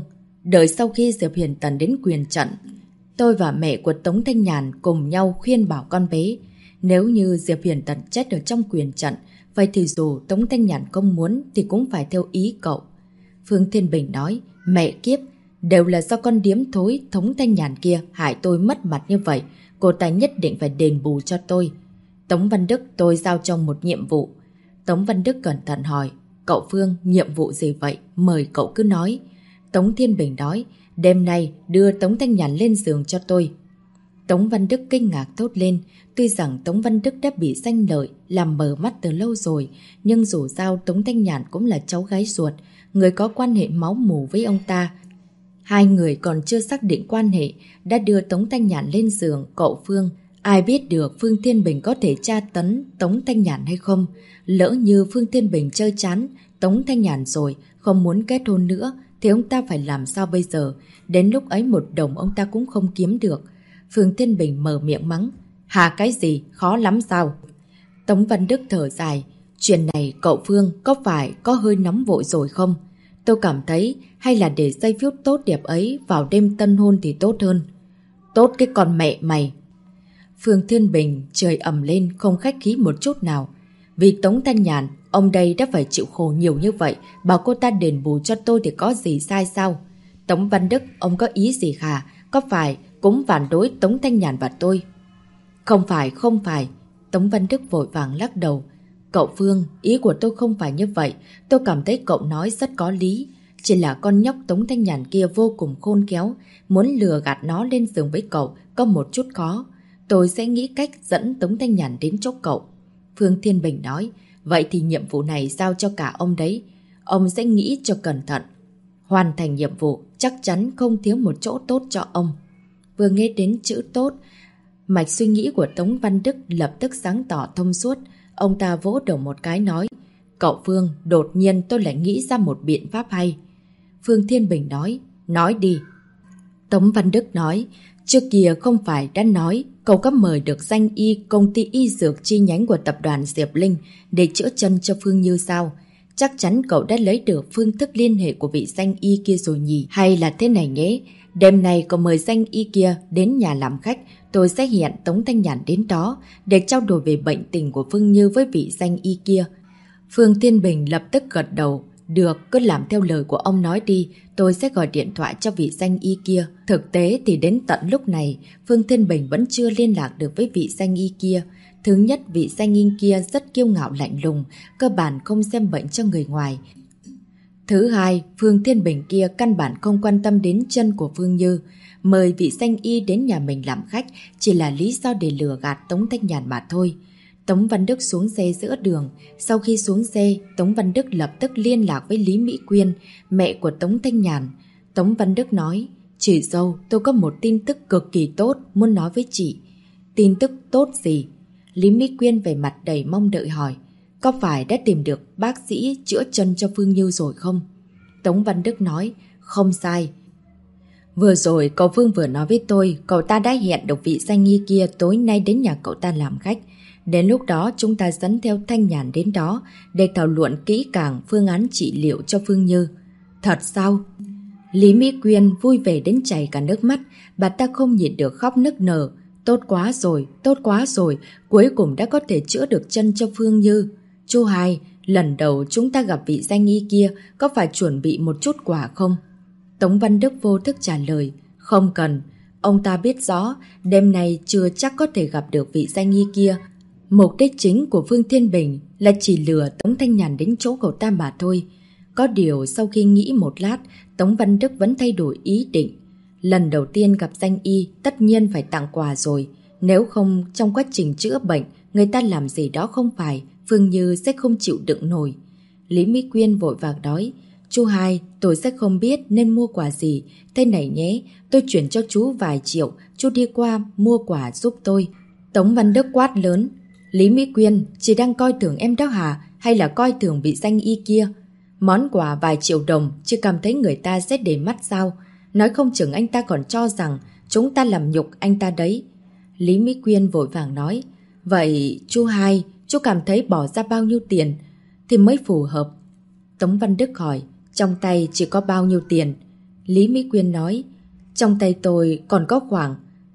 Đợi sau khi Diệp Huyền Tần đến quyền trận, tôi và mẹ của Tống Thanh Nhàn cùng nhau khuyên bảo con bé. Nếu như Diệp Huyền Tần chết ở trong quyền trận, vậy thì dù Tống Thanh Nhàn không muốn thì cũng phải theo ý cậu. Phương Thiên Bình nói, mẹ kiếp, đều là do con điếm thối Tống Thanh Nhàn kia hại tôi mất mặt như vậy. Cô ta nhất định phải đền bù cho tôi. Tống Văn Đức, tôi giao cho một nhiệm vụ. Tống Văn Đức cẩn thận hỏi, cậu Phương, nhiệm vụ gì vậy? Mời cậu cứ nói. Tống Thiên Bình nói, đêm nay đưa Tống Thanh Nhàn lên giường cho tôi. Tống Văn Đức kinh ngạc thốt lên. Tuy rằng Tống Văn Đức đã bị danh lợi làm mờ mắt từ lâu rồi, nhưng dù sao Tống Thanh Nhàn cũng là cháu gái ruột, người có quan hệ máu mủ với ông ta. Hai người còn chưa xác định quan hệ đã đưa Tống Thanh Nhàn lên giường. Cậu Phương, ai biết được Phương Thiên Bình có thể tra tấn Tống Thanh Nhàn hay không? Lỡ như Phương Thiên Bình chơi chán Tống Thanh Nhàn rồi, không muốn kết hôn nữa, thì ông ta phải làm sao bây giờ? Đến lúc ấy một đồng ông ta cũng không kiếm được. Phương Thiên Bình mở miệng mắng, hà cái gì, khó lắm sao? Tống Văn Đức thở dài, chuyện này cậu Phương có phải có hơi nóng vội rồi không? Tôi cảm thấy hay là để giây phút tốt đẹp ấy vào đêm tân hôn thì tốt hơn. Tốt cái con mẹ mày! Phương Thiên Bình trời ầm lên không khách khí một chút nào. Vì Tống Thanh Nhàn, ông đây đã phải chịu khổ nhiều như vậy, bảo cô ta đền bù cho tôi thì có gì sai sao? Tống Văn Đức, ông có ý gì khả? Có phải cũng phản đối Tống Thanh Nhàn và tôi? Không phải. Tống Văn Đức vội vàng lắc đầu. Cậu Phương, ý của tôi không phải như vậy. Tôi cảm thấy cậu nói rất có lý. Chỉ là con nhóc Tống Thanh Nhàn kia vô cùng khôn khéo. Muốn lừa gạt nó lên giường với cậu có một chút khó. Tôi sẽ nghĩ cách dẫn Tống Thanh Nhàn đến chỗ cậu. Phương Thiên Bình nói, vậy thì nhiệm vụ này giao cho cả ông đấy. Ông sẽ nghĩ cho cẩn thận. Hoàn thành nhiệm vụ chắc chắn không thiếu một chỗ tốt cho ông. Vừa nghe đến chữ tốt, mạch suy nghĩ của Tống Văn Đức lập tức sáng tỏ thông suốt. Ông ta vỗ đầu một cái nói, cậu Phương, đột nhiên tôi lại nghĩ ra một biện pháp hay. Phương Thiên Bình nói đi. Tống Văn Đức nói, trước kia không phải đã nói cậu có mời được danh y công ty y dược chi nhánh của tập đoàn Diệp Linh để chữa chân cho Phương Như sao? Chắc chắn cậu đã lấy được phương thức liên hệ của vị danh y kia rồi nhỉ? Hay là thế này nhé, đêm nay cậu mời danh y kia đến nhà làm khách, tôi sẽ hẹn Tống Thanh Nhàn đến đó để trao đổi về bệnh tình của Phương Như với vị danh y kia. Phương Thiên Bình lập tức gật đầu. Được, cứ làm theo lời của ông nói đi, tôi sẽ gọi điện thoại cho vị danh y kia. Thực tế thì đến tận lúc này, Phương Thiên Bình vẫn chưa liên lạc được với vị danh y kia. Thứ nhất, vị danh y kia rất kiêu ngạo lạnh lùng, cơ bản không xem bệnh cho người ngoài. Thứ hai, Phương Thiên Bình kia căn bản không quan tâm đến chân của Phương Như. Mời vị danh y đến nhà mình làm khách chỉ là lý do để lừa gạt Tống Thanh Nhàn mà thôi. Tống Văn Đức xuống xe giữa đường. Sau khi xuống xe, Tống Văn Đức lập tức liên lạc với Lý Mỹ Quyên, mẹ của Tống Thanh Nhàn. Tống Văn Đức nói, chị dâu, tôi có một tin tức cực kỳ tốt muốn nói với chị. Tin tức tốt gì? Lý Mỹ Quyên về mặt đầy mong đợi hỏi, có phải đã tìm được bác sĩ chữa chân cho Phương Như rồi không? Tống Văn Đức nói, không sai. Vừa rồi cậu Phương vừa nói với tôi, cậu ta đã hẹn được vị danh y kia tối nay đến nhà cậu ta làm khách. Đến lúc đó chúng ta dẫn theo Thanh Nhàn đến đó để thảo luận kỹ càng phương án trị liệu cho Phương Như. Thật sao? Lý Mỹ Quyên vui vẻ đến chảy cả nước mắt, bà ta không nhịn được khóc nức nở. Tốt quá rồi, cuối cùng đã có thể chữa được chân cho Phương Như. Chú Hai, lần đầu chúng ta gặp vị danh y kia có phải chuẩn bị một chút quà không? Tống Văn Đức vô thức trả lời, không cần. Ông ta biết rõ đêm nay chưa chắc có thể gặp được vị danh y kia. Mục đích chính của Phương Thiên Bình là chỉ lừa Tống Thanh Nhàn đến chỗ cậu ta mà thôi. Có điều sau khi nghĩ một lát, Tống Văn Đức vẫn thay đổi ý định. Lần đầu tiên gặp danh y tất nhiên phải tặng quà rồi. Nếu không trong quá trình chữa bệnh người ta làm gì đó không phải, Phương Như sẽ không chịu đựng nổi. Lý Mỹ Quyên vội vàng nói, chú Hai, tôi sẽ không biết nên mua quà gì. Thế này nhé, tôi chuyển cho chú vài triệu, chú đi qua mua quà giúp tôi. Tống Văn Đức quát lớn, Lý Mỹ Quyên, chị đang coi thường em đó hả? Hay là coi thường vị danh y kia? Món quà vài triệu đồng, chị cảm thấy người ta sẽ để mắt sao? Nói không chừng anh ta còn cho rằng chúng ta làm nhục anh ta đấy. Lý Mỹ Quyên vội vàng nói, vậy chú Hai, chú cảm thấy bỏ ra bao nhiêu tiền thì mới phù hợp? Tống Văn Đức hỏi, trong tay chỉ có bao nhiêu tiền? Lý Mỹ Quyên nói, trong tay tôi còn có khoảng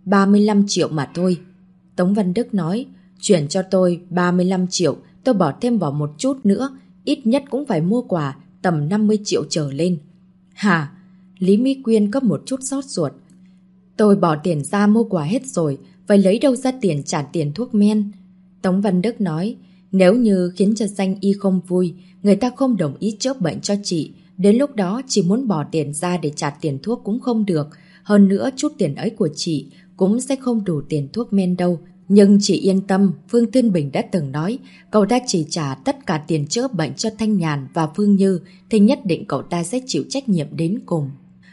35 triệu mà thôi. Tống Văn Đức nói, chuyển cho tôi 35 triệu, tôi bỏ thêm vào một chút nữa, ít nhất cũng phải mua quà tầm 50 triệu trở lên. Hả? Lý Mỹ Quyên có một chút xót ruột. Tôi bỏ tiền ra mua quà hết rồi, phải lấy đâu ra tiền trả tiền thuốc men? Tống Văn Đức nói, nếu như khiến cho danh y không vui, người ta không đồng ý chữa bệnh cho chị, đến lúc đó chỉ muốn bỏ tiền ra để trả tiền thuốc cũng không được. Hơn nữa chút tiền ấy của chị cũng sẽ không đủ tiền thuốc men đâu. Nhưng chị yên tâm, Phương Thiên Bình đã từng nói, cậu ta chỉ trả tất cả tiền chữa bệnh cho Thanh Nhàn và Phương Như, thì nhất định cậu ta sẽ chịu trách nhiệm đến cùng.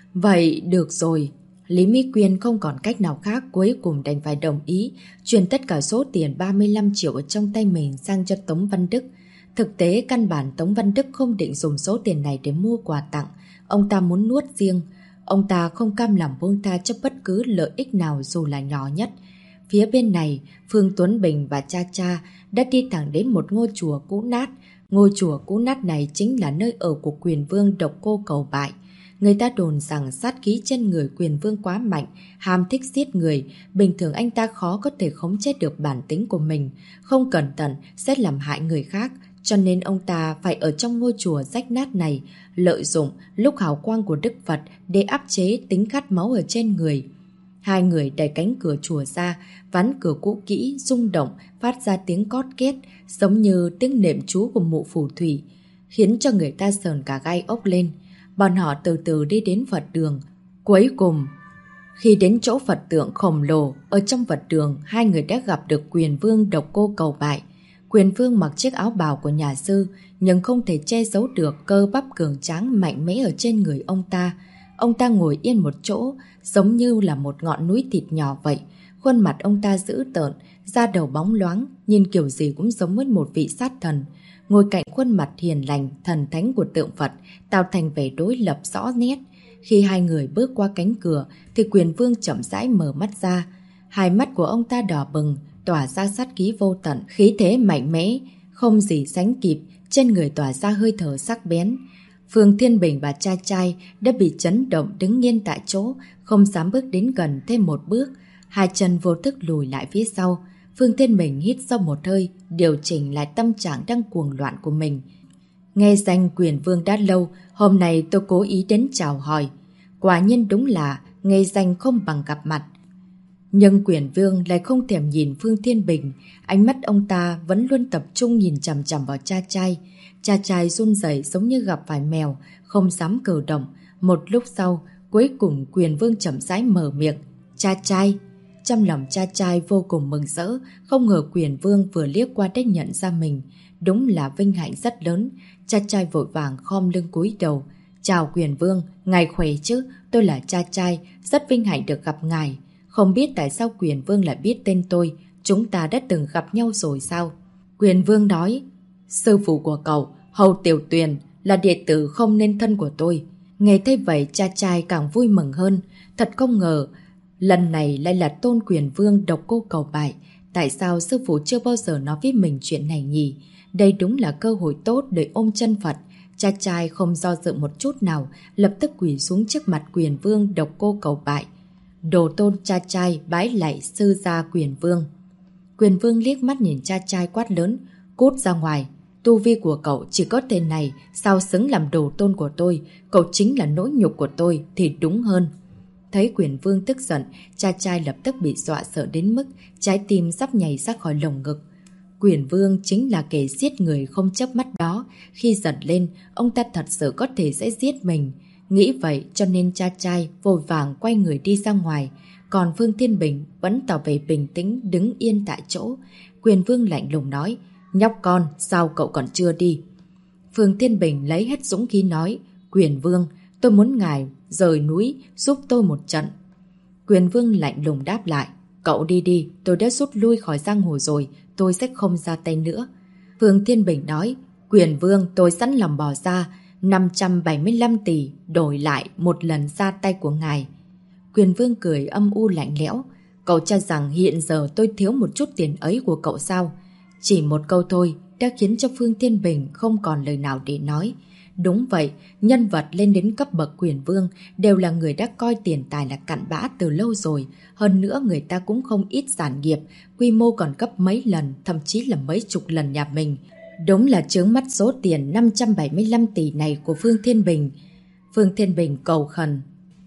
Vậy được rồi. Lý Mỹ Quyên không còn cách nào khác, cuối cùng đành phải đồng ý, chuyển tất cả số tiền 35 triệu ở trong tay mình sang cho Tống Văn Đức. Thực tế căn bản Tống Văn Đức không định dùng số tiền này để mua quà tặng, ông ta muốn nuốt riêng. Ông ta không cam lòng buông tha cho bất cứ lợi ích nào dù là nhỏ nhất. Phía bên này, Phương Tuấn Bình và cha cha đã đi thẳng đến một ngôi chùa cũ nát. Ngôi chùa cũ nát này chính là nơi ở của Quyền Vương Độc Cô Cầu Bại. Người ta đồn rằng sát khí trên người Quyền Vương quá mạnh, ham thích giết người, bình thường anh ta khó có thể khống chế được bản tính của mình, không cẩn thận sẽ làm hại người khác, cho nên ông ta phải ở trong ngôi chùa rách nát này, lợi dụng lúc hào quang của Đức Phật để áp chế tính khát máu ở trên người. Hai người đẩy cánh cửa chùa ra, ván cửa cũ kỹ rung động, phát ra tiếng cót két, giống như tiếng niệm chú của mụ phù thủy, khiến cho người ta sờn cả gai ốc lên. Bọn họ từ từ đi đến Phật đường. Cuối cùng, khi đến chỗ Phật tượng khổng lồ, ở trong Phật đường, hai người đã gặp được Quyền Vương Độc Cô Cầu Bại. Quyền Vương mặc chiếc áo bào của nhà sư, nhưng không thể che giấu được cơ bắp cường tráng mạnh mẽ ở trên người ông ta. Ông ta ngồi yên một chỗ, giống như là một ngọn núi thịt nhỏ vậy. Khuôn mặt ông ta dữ tợn, da đầu bóng loáng, nhìn kiểu gì cũng giống với một vị sát thần. Ngồi cạnh khuôn mặt hiền lành, thần thánh của tượng Phật, tạo thành vẻ đối lập rõ nét. Khi hai người bước qua cánh cửa, thì Quyền Vương chậm rãi mở mắt ra. Hai mắt của ông ta đỏ bừng, tỏa ra sát khí vô tận, khí thế mạnh mẽ, không gì sánh kịp, trên người tỏa ra hơi thở sắc bén. Phương Thiên Bình và cha trai đã bị chấn động đứng nghiêng tại chỗ, không dám bước đến gần thêm một bước, hai chân vô thức lùi lại phía sau. Phương Thiên Bình hít sâu một hơi, điều chỉnh lại tâm trạng đang cuồng loạn của mình. Nghe danh Quyền Vương đã lâu, hôm nay tôi cố ý đến chào hỏi. Quả nhiên đúng là nghe danh không bằng gặp mặt. Nhưng Quyền Vương lại không thèm nhìn Phương Thiên Bình, ánh mắt ông ta vẫn luôn tập trung nhìn chằm chằm vào cha trai. Cha trai run rẩy giống như gặp phải mèo, không dám cử động. Một lúc sau, cuối cùng Quyền Vương chậm rãi mở miệng. Cha trai. Trong lòng cha trai vô cùng mừng rỡ, không ngờ Quyền Vương vừa liếc qua đã nhận ra mình. Đúng là vinh hạnh rất lớn. Cha trai vội vàng khom lưng cúi đầu. Chào Quyền Vương, ngài khỏe chứ? Tôi là cha trai, rất vinh hạnh được gặp ngài. Không biết tại sao Quyền Vương lại biết tên tôi, chúng ta đã từng gặp nhau rồi sao? Quyền Vương nói, sư phụ của cậu, Hầu Tiểu Tuyền, là đệ tử không nên thân của tôi. Nghe thấy vậy cha trai càng vui mừng hơn. Thật không ngờ, lần này lại là Tôn Quyền Vương Độc Cô Cầu Bại. Tại sao sư phụ chưa bao giờ nói với mình chuyện này nhỉ? Đây đúng là cơ hội tốt để ôm chân Phật. Cha trai không do dự một chút nào, lập tức quỳ xuống trước mặt Quyền Vương Độc Cô Cầu Bại. Đồ tôn cha trai bái lạy sư gia Quyền Vương. Quyền Vương liếc mắt nhìn cha trai quát lớn, cút ra ngoài. Tu vi của cậu chỉ có tên này, sao xứng làm đồ tôn của tôi? Cậu chính là nỗi nhục của tôi thì đúng hơn. Thấy Quyền Vương tức giận, cha trai lập tức bị dọa sợ đến mức trái tim sắp nhảy ra khỏi lồng ngực. Quyền Vương chính là kẻ giết người không chớp mắt đó. Khi giận lên, ông ta thật sự có thể sẽ giết mình. Nghĩ vậy cho nên cha trai vội vàng quay người đi ra ngoài. Còn Phương Thiên Bình vẫn tỏ vẻ bình tĩnh đứng yên tại chỗ. Quyền Vương lạnh lùng nói, nhóc con, sao cậu còn chưa đi? Phương Thiên Bình lấy hết dũng khí nói, Quyền Vương, tôi muốn ngài rời núi giúp tôi một trận. Quyền Vương lạnh lùng đáp lại, cậu đi đi, tôi đã rút lui khỏi giang hồ rồi, tôi sẽ không ra tay nữa. Phương Thiên Bình nói, Quyền Vương, tôi sẵn lòng bỏ ra 575 tỷ đổi lại một lần ra tay của ngài. Quyền Vương cười âm u lạnh lẽo, cậu cho rằng hiện giờ tôi thiếu một chút tiền ấy của cậu sao? Chỉ một câu thôi, đã khiến cho Phương Thiên Bình không còn lời nào để nói. Đúng vậy, nhân vật lên đến cấp bậc quyền vương đều là người đã coi tiền tài là cặn bã từ lâu rồi. Hơn nữa người ta cũng không ít sản nghiệp, quy mô còn gấp mấy lần, thậm chí là mấy chục lần nhà mình. Đúng là chướng mắt số tiền 575 tỷ này của Phương Thiên Bình. Phương Thiên Bình cầu khẩn.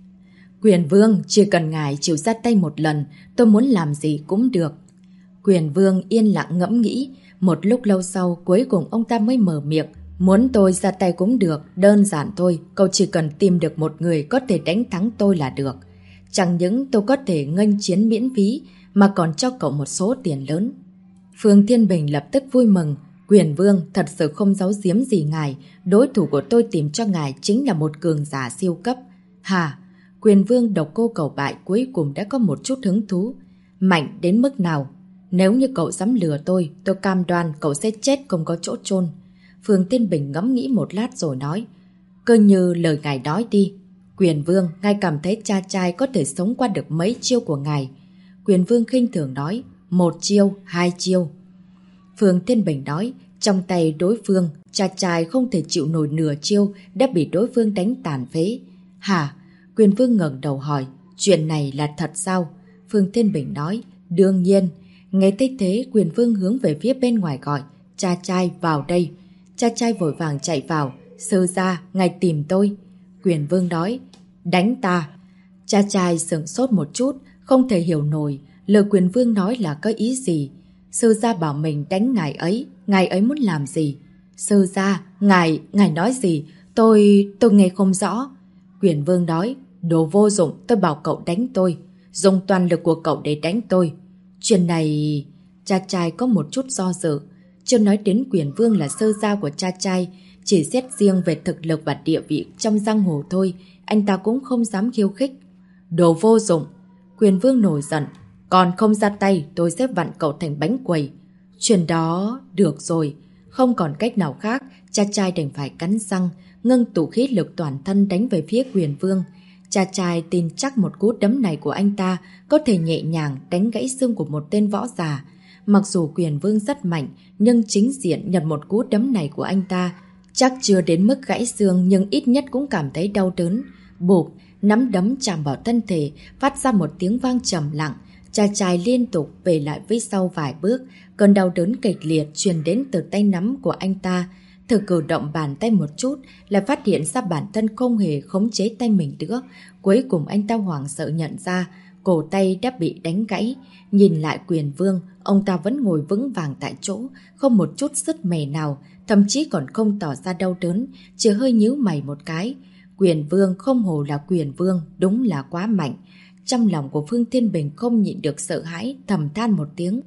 Quyền vương, chỉ cần ngài chịu ra tay một lần, tôi muốn làm gì cũng được. Quyền vương yên lặng ngẫm nghĩ, một lúc lâu sau cuối cùng ông ta mới mở miệng. Muốn tôi ra tay cũng được, đơn giản thôi, cậu chỉ cần tìm được một người có thể đánh thắng tôi là được. Chẳng những tôi có thể nghênh chiến miễn phí, mà còn cho cậu một số tiền lớn. Phương Thiên Bình lập tức vui mừng. Quyền vương, thật sự không giấu giếm gì ngài, đối thủ của tôi tìm cho ngài chính là một cường giả siêu cấp. Hả? Quyền vương độc cô cầu bại cuối cùng đã có một chút hứng thú. Mạnh đến mức nào? Nếu như cậu dám lừa tôi cam đoan cậu sẽ chết không có chỗ chôn. Phương Thiên Bình ngẫm nghĩ một lát rồi nói. Cứ như lời ngài nói đi. Quyền vương, ngài cảm thấy cha trai có thể sống qua được mấy chiêu của ngài? Quyền vương khinh thường nói. 1 chiêu, 2 chiêu. Phương Thiên Bình nói. Trong tay đối phương, cha trai không thể chịu nổi nửa chiêu đã bị đối phương đánh tàn phế. Hả? Quyền vương ngẩng đầu hỏi. Chuyện này là thật sao? Phương Thiên Bình nói. Đương nhiên. Nghe thấy thế, quyền vương hướng về phía bên ngoài gọi. Cha trai vào đây. Cha trai vội vàng chạy vào. Sư gia, ngài tìm tôi. Quyền vương nói. Đánh ta. Cha trai sửng sốt một chút, không thể hiểu nổi lời quyền vương nói là có ý gì. Sư gia bảo mình đánh ngài ấy muốn làm gì? Sư gia, ngài nói gì? Tôi nghe không rõ. Quyền vương nói. Đồ vô dụng, tôi bảo cậu đánh tôi. Dùng toàn lực của cậu để đánh tôi. Chuyện này... Cha trai có một chút do dự. Chưa nói đến quyền vương là sơ gia của cha trai, chỉ xét riêng về thực lực và địa vị trong giang hồ thôi, anh ta cũng không dám khiêu khích. Đồ vô dụng! Quyền vương nổi giận. Còn không ra tay, tôi sẽ vặn cậu thành bánh quẩy. Chuyện đó... Được rồi. Không còn cách nào khác, cha trai đành phải cắn răng, ngưng tụ khí lực toàn thân đánh về phía quyền vương. Cha trai tin chắc một cú đấm này của anh ta có thể nhẹ nhàng đánh gãy xương của một tên võ giả. Mặc dù quyền vương rất mạnh, nhưng chính diện nhận một cú đấm này của anh ta chắc chưa đến mức gãy xương, nhưng ít nhất cũng cảm thấy đau đớn. Bụp, nắm đấm chạm vào thân thể, phát ra một tiếng vang trầm lặng. Cha trai liên tục về lại với sau vài bước, cơn đau đớn kịch liệt truyền đến từ tay nắm của anh ta. Thử cử động bàn tay một chút là phát hiện ra bản thân không hề khống chế tay mình nữa. Cuối cùng anh ta hoảng sợ nhận ra cổ tay đã bị đánh gãy. Nhìn lại quyền vương, ông ta vẫn ngồi vững vàng tại chỗ, không một chút sứt mẻ nào, thậm chí còn không tỏ ra đau đớn, chỉ hơi nhíu mày một cái. Quyền vương không hổ là quyền vương, đúng là quá mạnh. Trong lòng của Phương Thiên Bình không nhịn được sợ hãi, thầm than một tiếng.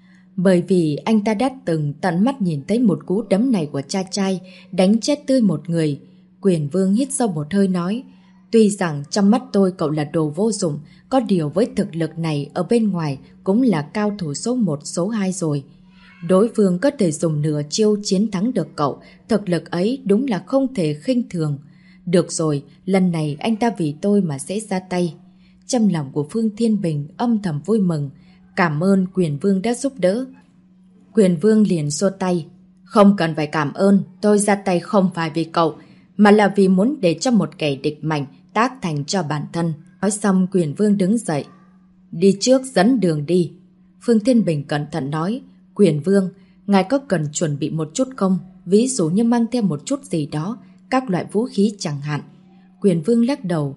Bởi vì anh ta đã từng tận mắt nhìn thấy một cú đấm này của cha trai đánh chết tươi một người. Quyền vương hít sâu một hơi nói. Tuy rằng trong mắt tôi cậu là đồ vô dụng, có điều với thực lực này ở bên ngoài cũng là cao thủ số 1 số 2 rồi. Đối phương có thể dùng nửa chiêu chiến thắng được cậu, thực lực ấy đúng là không thể khinh thường. Được rồi, lần này anh ta vì tôi mà sẽ ra tay. Trong lòng của Phương Thiên Bình âm thầm vui mừng. Cảm ơn quyền vương đã giúp đỡ. Quyền vương liền xua tay. Không cần phải cảm ơn, tôi ra tay không phải vì cậu, mà là vì muốn để cho một kẻ địch mạnh tác thành cho bản thân. Nói xong quyền vương đứng dậy. Đi trước dẫn đường đi. Phương Thiên Bình cẩn thận nói. Quyền vương, ngài có cần chuẩn bị một chút không? Ví dụ như mang theo một chút gì đó, các loại vũ khí chẳng hạn. Quyền vương lắc đầu.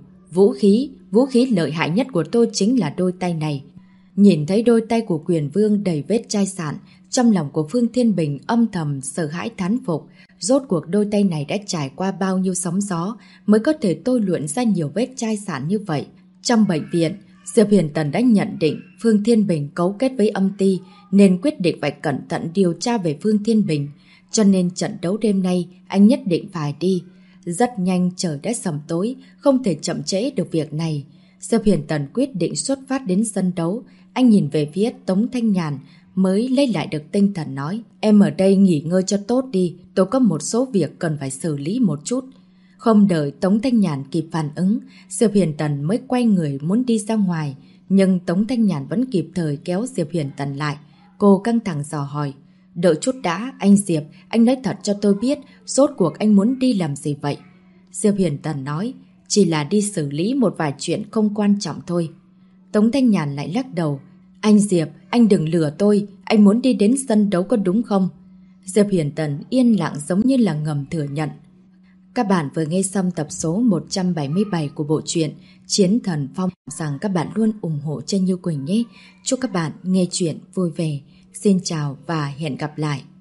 Vũ khí lợi hại nhất của tôi chính là đôi tay này. Nhìn thấy đôi tay của quyền vương đầy vết chai sạn, trong lòng của Phương Thiên Bình âm thầm sợ hãi thán phục. Rốt cuộc đôi tay này đã trải qua bao nhiêu sóng gió mới có thể tôi luyện ra nhiều vết chai sạn như vậy. Trong bệnh viện, Diệp Huyền Tần đã nhận định Phương Thiên Bình cấu kết với âm ty nên quyết định phải cẩn thận điều tra về Phương Thiên Bình. Cho nên trận đấu đêm nay anh nhất định phải đi. Rất nhanh trời đã sầm tối, không thể chậm trễ được việc này. Diệp Huyền Tần quyết định xuất phát đến sân đấu. Anh nhìn về phía Tống Thanh Nhàn mới lấy lại được tinh thần nói. Em ở đây nghỉ ngơi cho tốt đi, tôi có một số việc cần phải xử lý một chút. Không đợi Tống Thanh Nhàn kịp phản ứng, Diệp Huyền Tần mới quay người muốn đi ra ngoài. Nhưng Tống Thanh Nhàn vẫn kịp thời kéo Diệp Huyền Tần lại. Cô căng thẳng dò hỏi. Đợi chút đã, anh Diệp, anh nói thật cho tôi biết, rốt cuộc anh muốn đi làm gì vậy? Diệp Huyền Tần nói, chỉ là đi xử lý một vài chuyện không quan trọng thôi. Tống Thanh Nhàn lại lắc đầu, anh Diệp, anh đừng lừa tôi, anh muốn đi đến sân đấu có đúng không? Diệp Huyền Tần yên lặng giống như là ngầm thừa nhận. Các bạn vừa nghe xong tập số 177 của bộ truyện Chiến Thần Phong. Rằng các bạn luôn ủng hộ cho Như Quỳnh nhé. Chúc các bạn nghe chuyện vui vẻ. Xin chào và hẹn gặp lại.